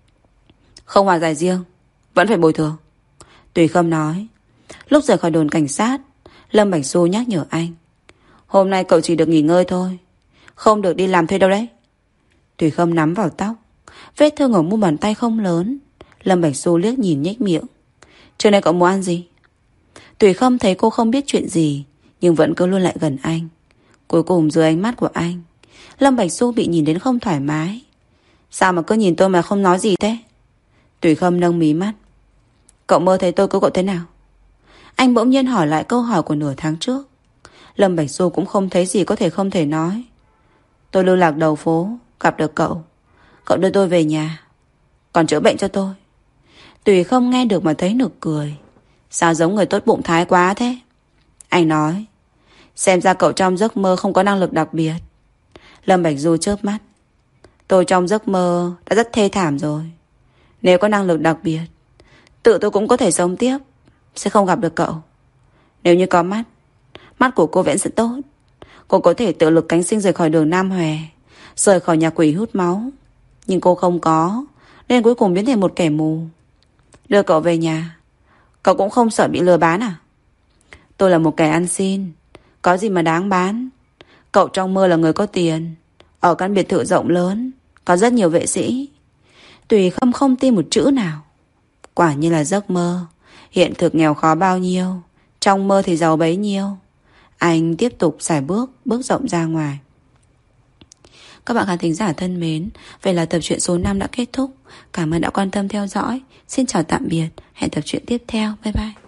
Không hòa giải riêng, vẫn phải bồi thường. Thủy Khâm nói. Lúc rời khỏi đồn cảnh sát, Lâm Bạch Du nhắc nhở anh. Hôm nay cậu chỉ được nghỉ ngơi thôi, không được đi làm thuê đâu đấy. Thủy Khâm nắm vào tóc. Vết thương ở mu bàn tay không lớn. Lâm Bạch Du liếc nhìn nhếch miệng. Trưa nay cậu muốn ăn gì? Thủy Khâm thấy cô không biết chuyện gì, nhưng vẫn cứ luôn lại gần anh. Cuối cùng dưới ánh mắt của anh, Lâm Bạch Du bị nhìn đến không thoải mái. Sao mà cứ nhìn tôi mà không nói gì thế? Thủy Khâm nâng mí mắt. Cậu mơ thấy tôi cứu cậu thế nào? Anh bỗng nhiên hỏi lại câu hỏi của nửa tháng trước. Lâm Bạch Du cũng không thấy gì có thể không thể nói. Tôi lưu lạc đầu phố, gặp được cậu. Cậu đưa tôi về nhà, còn chữa bệnh cho tôi. Thủy Khâm nghe được mà thấy nực cười. Sao giống người tốt bụng thái quá thế? Anh nói. Xem ra cậu trong giấc mơ không có năng lực đặc biệt. Lâm Bạch Du chớp mắt. Tôi trong giấc mơ đã rất thê thảm rồi. Nếu có năng lực đặc biệt, tự tôi cũng có thể sống tiếp, sẽ không gặp được cậu. Nếu như có mắt, mắt của cô vẫn sẽ tốt. Cô có thể tự lực cánh sinh rời khỏi đường Nam Hòe, rời khỏi nhà quỷ hút máu. Nhưng cô không có, nên cuối cùng biến thành một kẻ mù. Đưa cậu về nhà, cậu cũng không sợ bị lừa bán à? Tôi là một kẻ ăn xin, có gì mà đáng bán. Cậu trong mơ là người có tiền, ở căn biệt thự rộng lớn, có rất nhiều vệ sĩ. Thủy Khâm không tin một chữ nào. Quả như là giấc mơ. Hiện thực nghèo khó bao nhiêu, trong mơ thì giàu bấy nhiêu. Anh tiếp tục xài bước rộng ra ngoài. Các bạn khán thính giả thân mến, vậy là tập truyện số 5 đã kết thúc. Cảm ơn đã quan tâm theo dõi. Xin chào tạm biệt. Hẹn tập truyện tiếp theo. Bye bye.